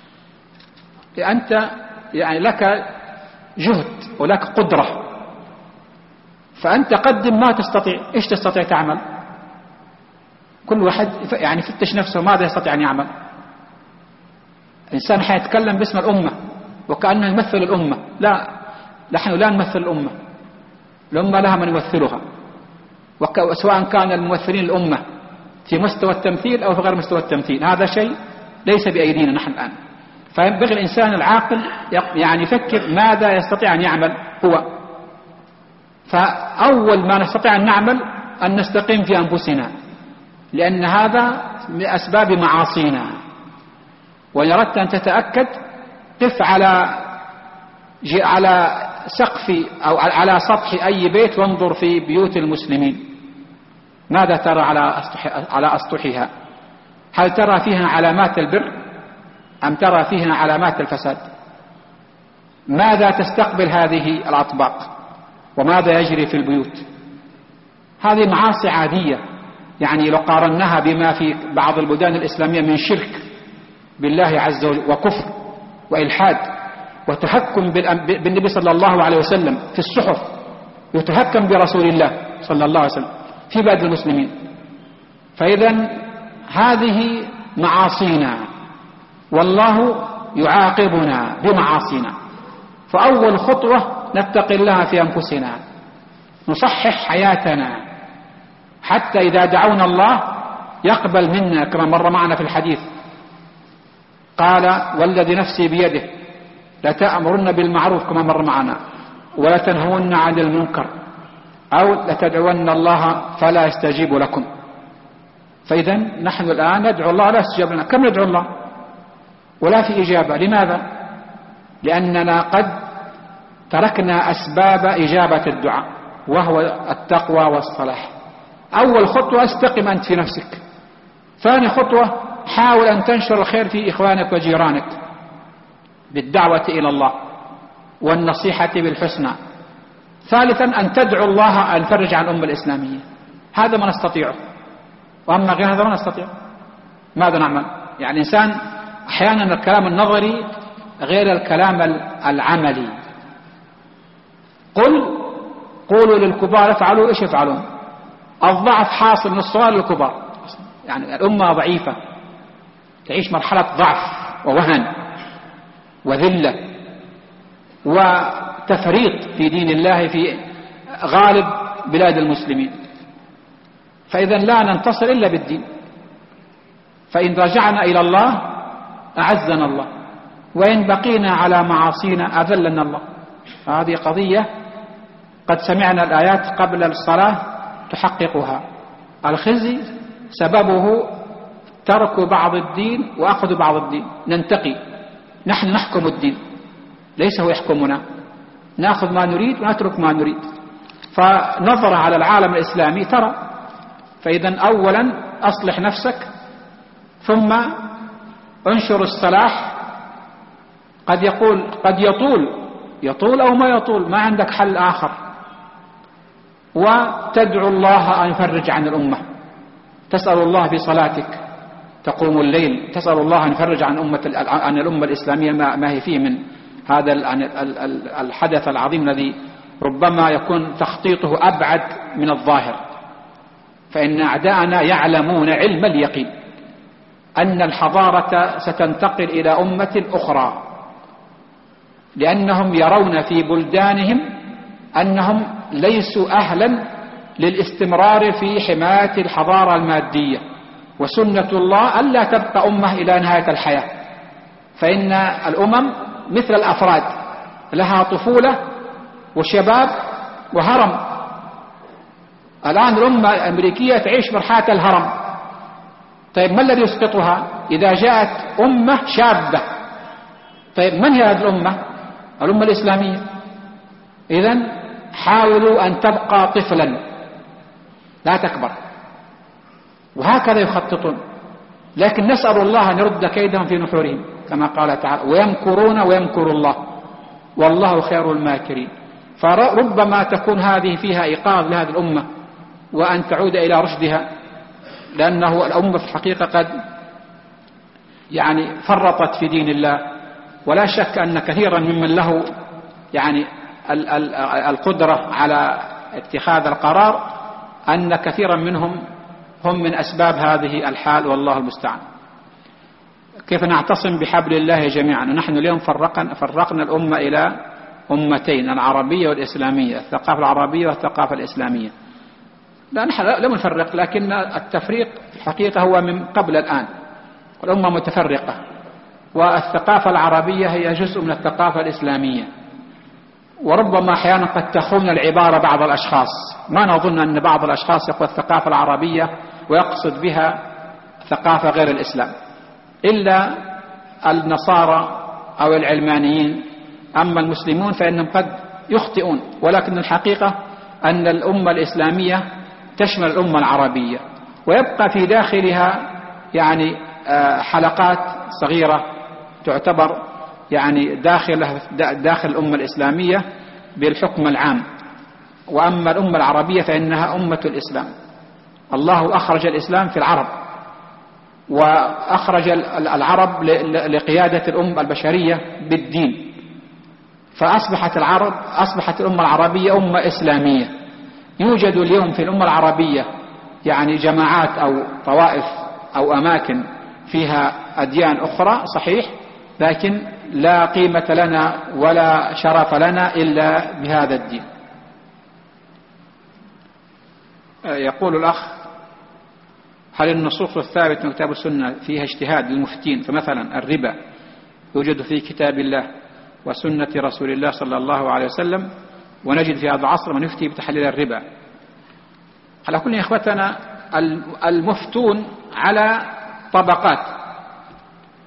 أنت يعني لك جهد ولك قدرة، فأنت قدم ما تستطيع. إيش تستطيع تعمل؟ كل واحد يعني فتش نفسه ماذا يستطيع أن يعمل. الإنسان حيتكلم باسم الأمة وكأنه يمثل الأمة. لا، نحن لا نمثل الأمة لها من يمثلها، وسواء كان الممثلين الأمة في مستوى التمثيل أو في غير مستوى التمثيل، هذا شيء ليس بأيدينا نحن الآن. فينبغي الإنسان العاقل يعني يفكر ماذا يستطيع أن يعمل هو. فأول ما نستطيع أن نعمل أن نستقيم في أنفسنا، لأن هذا من أسباب معاصينا. وإن أردت أن تتأكد قف على سقف أو على سطح أي بيت وانظر في بيوت المسلمين، ماذا ترى على أسطحها؟ هل ترى فيها علامات البر أم ترى فيها علامات الفساد؟ ماذا تستقبل هذه الأطباق وماذا يجري في البيوت؟ هذه معاصي عادية، يعني لو قارناها بما في بعض البلدان الإسلامية من شرك بالله عز وجل وكفر وإلحاد وتهكم بالنبي صلى الله عليه وسلم في الصحف، يتهكم برسول الله صلى الله عليه وسلم في بلاد المسلمين. فإذا هذه معاصينا والله يعاقبنا بمعاصينا. فأول خطوة نتقي الله في أنفسنا، نصحح حياتنا حتى إذا دعونا الله يقبل منا، كما مر معنا في الحديث قال والذي نفسي بيده لتأمرن بالمعروف كما مر معنا ولتنهون عن المنكر أو لتدعون الله فلا يستجيب لكم. فإذا نحن الآن ندعو الله لا يستجيب لنا. كم ندعو الله ولا في إجابة؟ لماذا؟ لأننا قد تركنا أسباب إجابة الدعاء. وهو التقوى والصلاح. أول خطوة استقم أنت في نفسك. ثاني خطوة حاول أن تنشر الخير في إخوانك وجيرانك بالدعوة إلى الله والنصيحة بالحسنى. ثالثا أن تدعو الله أن يفرج عن الأمة الإسلامية. هذا ما نستطيعه، وأما غير هذا ما نستطيع. ماذا نعمل؟ يعني إنسان أحيانا الكلام النظري غير الكلام العملي. قولوا للكبار افعلوا ايش يفعلون. الضعف حاصل من الصغار للكبار. يعني الأمة ضعيفة تعيش مرحلة ضعف ووهن وذلة وتفريط في دين الله في غالب بلاد المسلمين. فإذا لا ننتصر إلا بالدين. فإن رجعنا إلى الله أعزنا الله، وإن بقينا على معاصينا أذلنا الله. هذه قضية قد سمعنا الآيات قبل الصلاة تحققها. الخزي سببه ترك بعض الدين وأخذ بعض الدين. ننتقي، نحن نحكم الدين ليس هو يحكمنا. نأخذ ما نريد ونترك ما نريد. فنظر على العالم الإسلامي ترى. فإذا أولا أصلح نفسك، ثم انشر الصلاح. قد يطول أو ما يطول، ما عندك حل آخر. وتدعو الله أن يفرج عن الأمة. تسأل الله في صلاتك تقوم الليل، تسأل الله أن يفرج عن الأمة الإسلامية ما هي فيه من هذا الحدث العظيم الذي ربما يكون تخطيطه أبعد من الظاهر. فإن أعداءنا يعلمون علم اليقين أن الحضارة ستنتقل إلى أمة أخرى، لأنهم يرون في بلدانهم أنهم ليسوا أهلا للاستمرار في حماية الحضارة المادية. وسنة الله ألا تبقى أمة إلى نهاية الحياة. فإن الأمم مثل الأفراد، لها طفولة وشباب وهرم. الآن الأمة الأمريكية تعيش مرحلة الهرم. طيب ما الذي يسقطها؟ إذا جاءت أمة شابة. طيب من هي هذه الأمة؟ الأمة الإسلامية. إذن حاولوا أن تبقى طفلا لا تكبر. وهكذا يخططون. لكن نسأل الله أن يرد كيدهم في نحورهم كما قال تعالى: ويمكرون ويمكر الله والله خير الماكرين. فربما تكون هذه فيها إيقاظ لهذه الأمة وأن تعود إلى رشدها، لأنه الأمة في الحقيقة قد فرطت في دين الله. ولا شك أن كثيرا ممن له القدرة على اتخاذ القرار أن كثيرا منهم هم من أسباب هذه الحال، والله المستعان. كيف نعتصم بحبل الله جميعا؟ ونحن اليوم فرقنا الأمة إلى أمتين، العربية والإسلامية، الثقافة العربية والثقافة الإسلامية. لا، نحن لم نفرق، لكن التفريق في الحقيقة هو من قبل الآن. الأمة متفرقة، والثقافة العربية هي جزء من الثقافة الإسلامية. وربما أحيانا قد تخون العبارة بعض الأشخاص. ما نظن أن بعض الأشخاص يقول الثقافة العربية ويقصد بها ثقافة غير الإسلام، إلا النصارى أو العلمانيين. أما المسلمون فإنهم قد يخطئون، ولكن الحقيقة أن الأمة الإسلامية تشمل الأمة العربية، ويبقى في داخلها حلقات صغيرة تعتبر داخل الأمة الإسلامية بالحكم العام. وأما الأمة العربية فإنها أمة الإسلام. الله أخرج الإسلام في العرب، وأخرج العرب لقيادة الأمة البشرية بالدين. فأصبحت الأمة العربية أمة إسلامية. يوجد اليوم في الأمة العربية جماعات أو طوائف أو أماكن فيها أديان أخرى، صحيح، لكن لا قيمة لنا ولا شرف لنا إلا بهذا الدين. يقول الأخ: هل النصوص الثابتة من كتاب السنة فيها اجتهاد للمفتين؟ فمثلا الربا يوجد في كتاب الله وسنة رسول الله صلى الله عليه وسلم، ونجد في هذا العصر من يفتي بتحليل الربا. على كل إخوتنا، المفتون على طبقات.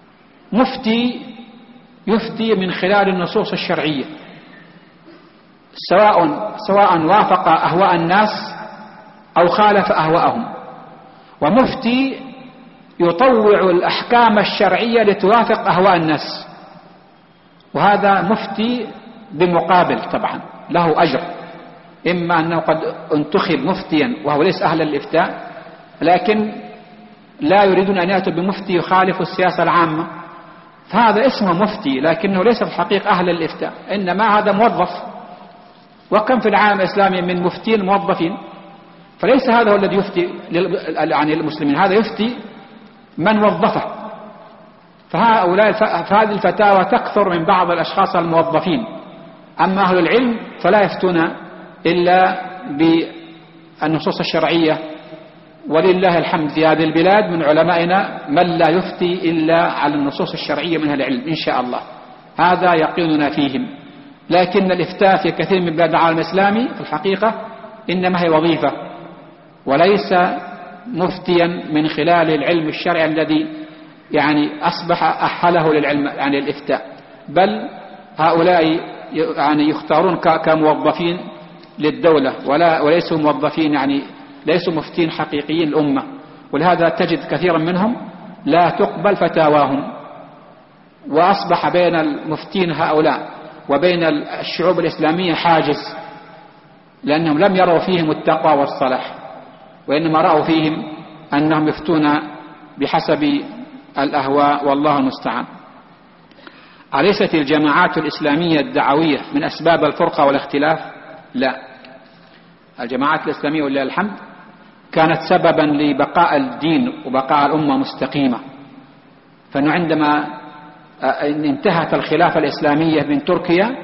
مفتي يفتي من خلال النصوص الشرعية، سواء وافق أهواء الناس أو خالف أهواءهم، ومفتي يطوع الأحكام الشرعية لتوافق أهواء الناس، وهذا مفتي بمقابل طبعا له أجر، إما أنه قد انتخب مفتيا وهو ليس أهلا للإفتاء، لكن لا يريدون أن يأتوا بمفتي يخالف السياسة العامة، فهذا اسمه مفتي لكنه ليس في الحقيقة أهلا للإفتاء، إنما هذا موظف. وكم في العالم الإسلامي من مفتين موظفين، فليس هذا هو الذي يفتي يعني المسلمين، هذا يفتي من وظفه. فهذه الفتاوى تكثر من بعض الأشخاص الموظفين، أما أهل العلم فلا يفتون إلا بالنصوص الشرعية، ولله الحمد في هذه البلاد من علمائنا من لا يفتي إلا على النصوص الشرعية من أهل العلم إن شاء الله، هذا يقيننا فيهم. لكن الإفتاء في كثير من بلاد العالم الإسلامي في الحقيقة إنما هي وظيفة، وليس مفتيا من خلال العلم الشرعي الذي يعني أصبح أحله للعلم يعني الإفتاء، بل هؤلاء يعني يختارون كموظفين للدولة وليسوا موظفين، يعني ليسوا مفتين حقيقيين الأمة، ولهذا تجد كثيرا منهم لا تقبل فتاواهم. وأصبح بين المفتين هؤلاء وبين الشعوب الإسلامية حاجز، لأنهم لم يروا فيهم التقوى والصلاح، وإنما رأوا فيهم أنهم يفتون بحسب الأهواء، والله المستعان. أليست الجماعات الإسلامية الدعوية من أسباب الفرقة والاختلاف؟ لا، الجماعات الإسلامية ولله الحمد كانت سببا لبقاء الدين وبقاء الأمة مستقيمة. فإنه عندما انتهت الخلافة الإسلامية من تركيا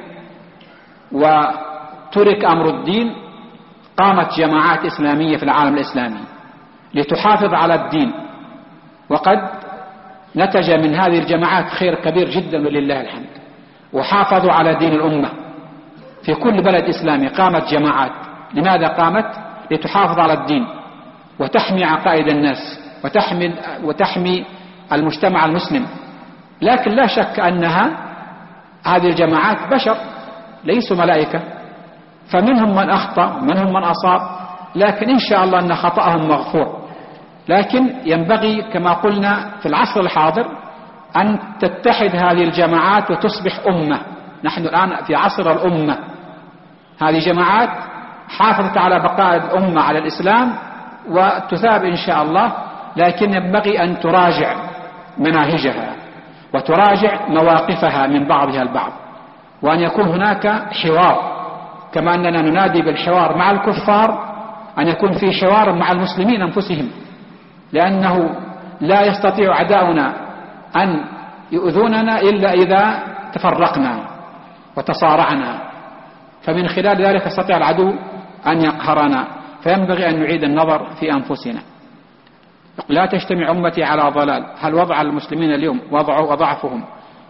وترك أمر الدين، قامت جماعات إسلامية في العالم الإسلامي لتحافظ على الدين، وقد نتج من هذه الجماعات خير كبير جدا ولله الحمد، وحافظوا على دين الأمة في كل بلد إسلامي. قامت جماعات، لماذا قامت؟ لتحافظ على الدين وتحمي عقائد الناس وتحمي المجتمع المسلم. لكن لا شك أنها هذه الجماعات بشر ليسوا ملائكة، فمنهم من أخطأ منهم من أصاب، لكن إن شاء الله أن خطأهم مغفور. لكن ينبغي كما قلنا في العصر الحاضر أن تتحد هذه الجماعات وتصبح أمة. نحن الآن في عصر الأمة، هذه جماعات حافظت على بقاء الأمة على الإسلام وتثاب إن شاء الله، لكن ينبغي أن تراجع مناهجها وتراجع مواقفها من بعضها البعض، وأن يكون هناك حوار، كما أننا ننادي بالحوار مع الكفار، أن يكون في حوار مع المسلمين أنفسهم، لأنه لا يستطيع أعداؤنا أن يؤذوننا إلا إذا تفرقنا وتصارعنا، فمن خلال ذلك يستطيع العدو أن يقهرنا. فينبغي أن نعيد النظر في أنفسنا. لا تجتمع أمتي على ضلال. هل وضع المسلمين اليوم وضعفهم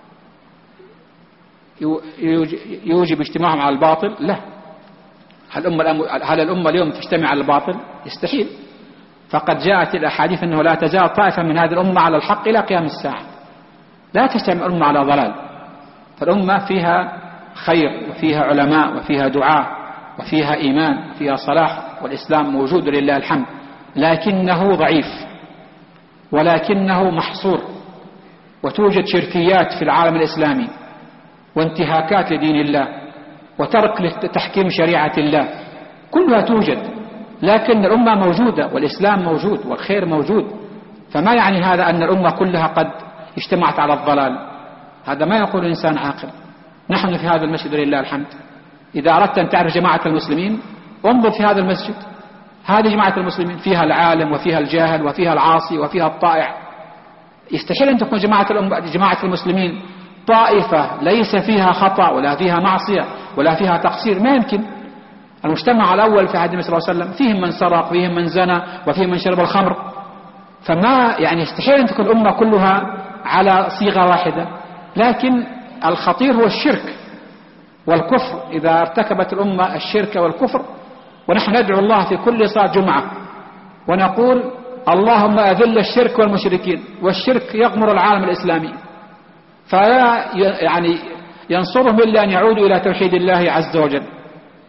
يوجب اجتماعهم على الباطل؟ لا. هل الأمة اليوم تجتمع على الباطل؟ يستحيل. فقد جاءت الأحاديث أنه لا تزال طائفة من هذه الأمة على الحق إلى قيام الساعة. لا تجتمع الأمة على ضلال، فالأمة فيها خير وفيها علماء وفيها دعاء وفيها إيمان وفيها صلاح، والإسلام موجود لله الحمد، لكنه ضعيف ولكنه محصور، وتوجد شركيات في العالم الإسلامي وانتهاكات لدين الله وترك لتحكيم شريعة الله، كلها توجد، لكن الأمة موجودة والإسلام موجود والخير موجود. فما يعني هذا أن الأمة كلها قد اجتمعت على الضلال، هذا ما يقول إنسان عاقل. نحن في هذا المسجد لله الحمد، إذا أردت أن تعرف جماعة المسلمين انظر في هذا المسجد، هذه جماعة المسلمين فيها العالم وفيها الجاهل وفيها العاصي وفيها الطائع. يستحيل أن تكون جماعة المسلمين طائفة ليس فيها خطأ ولا فيها معصية ولا فيها تقصير، ما يمكن. المجتمع الأول في عهد النبي صلى الله عليه وسلم فيهم من سرق، فيهم من زنى، وفيهم من شرب الخمر، فما يعني يستحيل أن تكون الأمة كلها على صيغة واحدة. لكن الخطير هو الشرك والكفر، إذا ارتكبت الأمة الشرك والكفر. ونحن ندعو الله في كل صلاة جمعة ونقول اللهم أذل الشرك والمشركين، والشرك يغمر العالم الإسلامي، فلا يعني ينصرهم إلا أن يعودوا إلى توحيد الله عز وجل.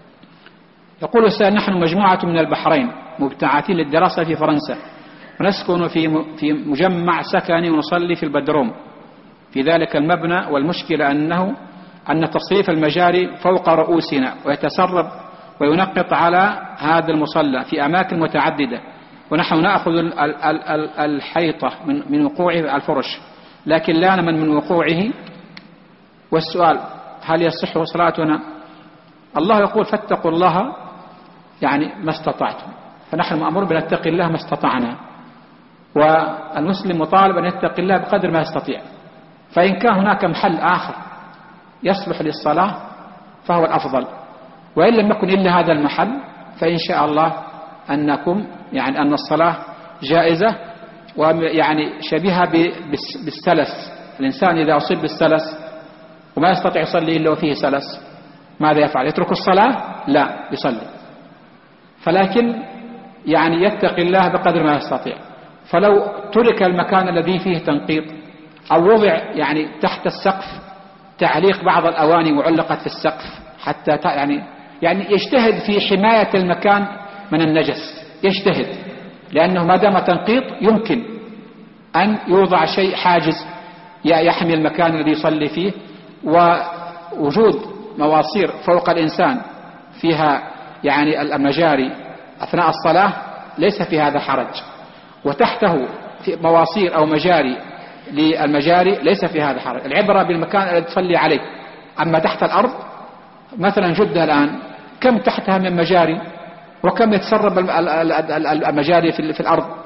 يقول السائل: نحن مجموعة من البحرين مبتعثين للدراسة في فرنسا، ونسكن في مجمع سكني ونصلي في البدروم في ذلك المبنى، والمشكلة أن تصريف المجاري فوق رؤوسنا ويتسرب وينقط على هذا المصلى في أماكن متعددة، ونحن نأخذ الحيطة من وقوعه الفرش، لكن لا نمن من وقوعه. والسؤال: هل يصح صلاتنا؟ الله يقول: فاتقوا الله يعني ما استطعتم، فنحن مأمور بنتقي الله ما استطعنا، والمسلم مطالب أن يتقي الله بقدر ما يستطيع. فإن كان هناك محل آخر يصلح للصلاة فهو الأفضل، وإن لم يكن إلا هذا المحل فإن شاء الله أنكم يعني أن الصلاة جائزة، ويعني شبيهة بالسلس. الإنسان إذا أصيب بالسلس وما يستطيع يصلي إلا وفيه سلس ماذا يفعل؟ يترك الصلاة؟ لا، يصلي. فلكن يعني يتقي الله بقدر ما يستطيع. فلو ترك المكان الذي فيه تنقيط أو وضع يعني تحت السقف تعليق بعض الأواني وعلقت في السقف حتى يعني يجتهد في حماية المكان من النجس، يجتهد، لأنه ما دام تنقيط يمكن أن يوضع شيء حاجز يحمي المكان الذي يصلي فيه. ووجود مواصير فوق الإنسان فيها يعني المجاري أثناء الصلاة ليس في هذا حرج، وتحته في مواصير أو مجاري للمجاري ليس في هذا حرج. العبرة بالمكان الذي تصلي عليه. أما تحت الأرض مثلا جدة الآن كم تحتها من مجاري، وكم يتسرب المجاري في الأرض،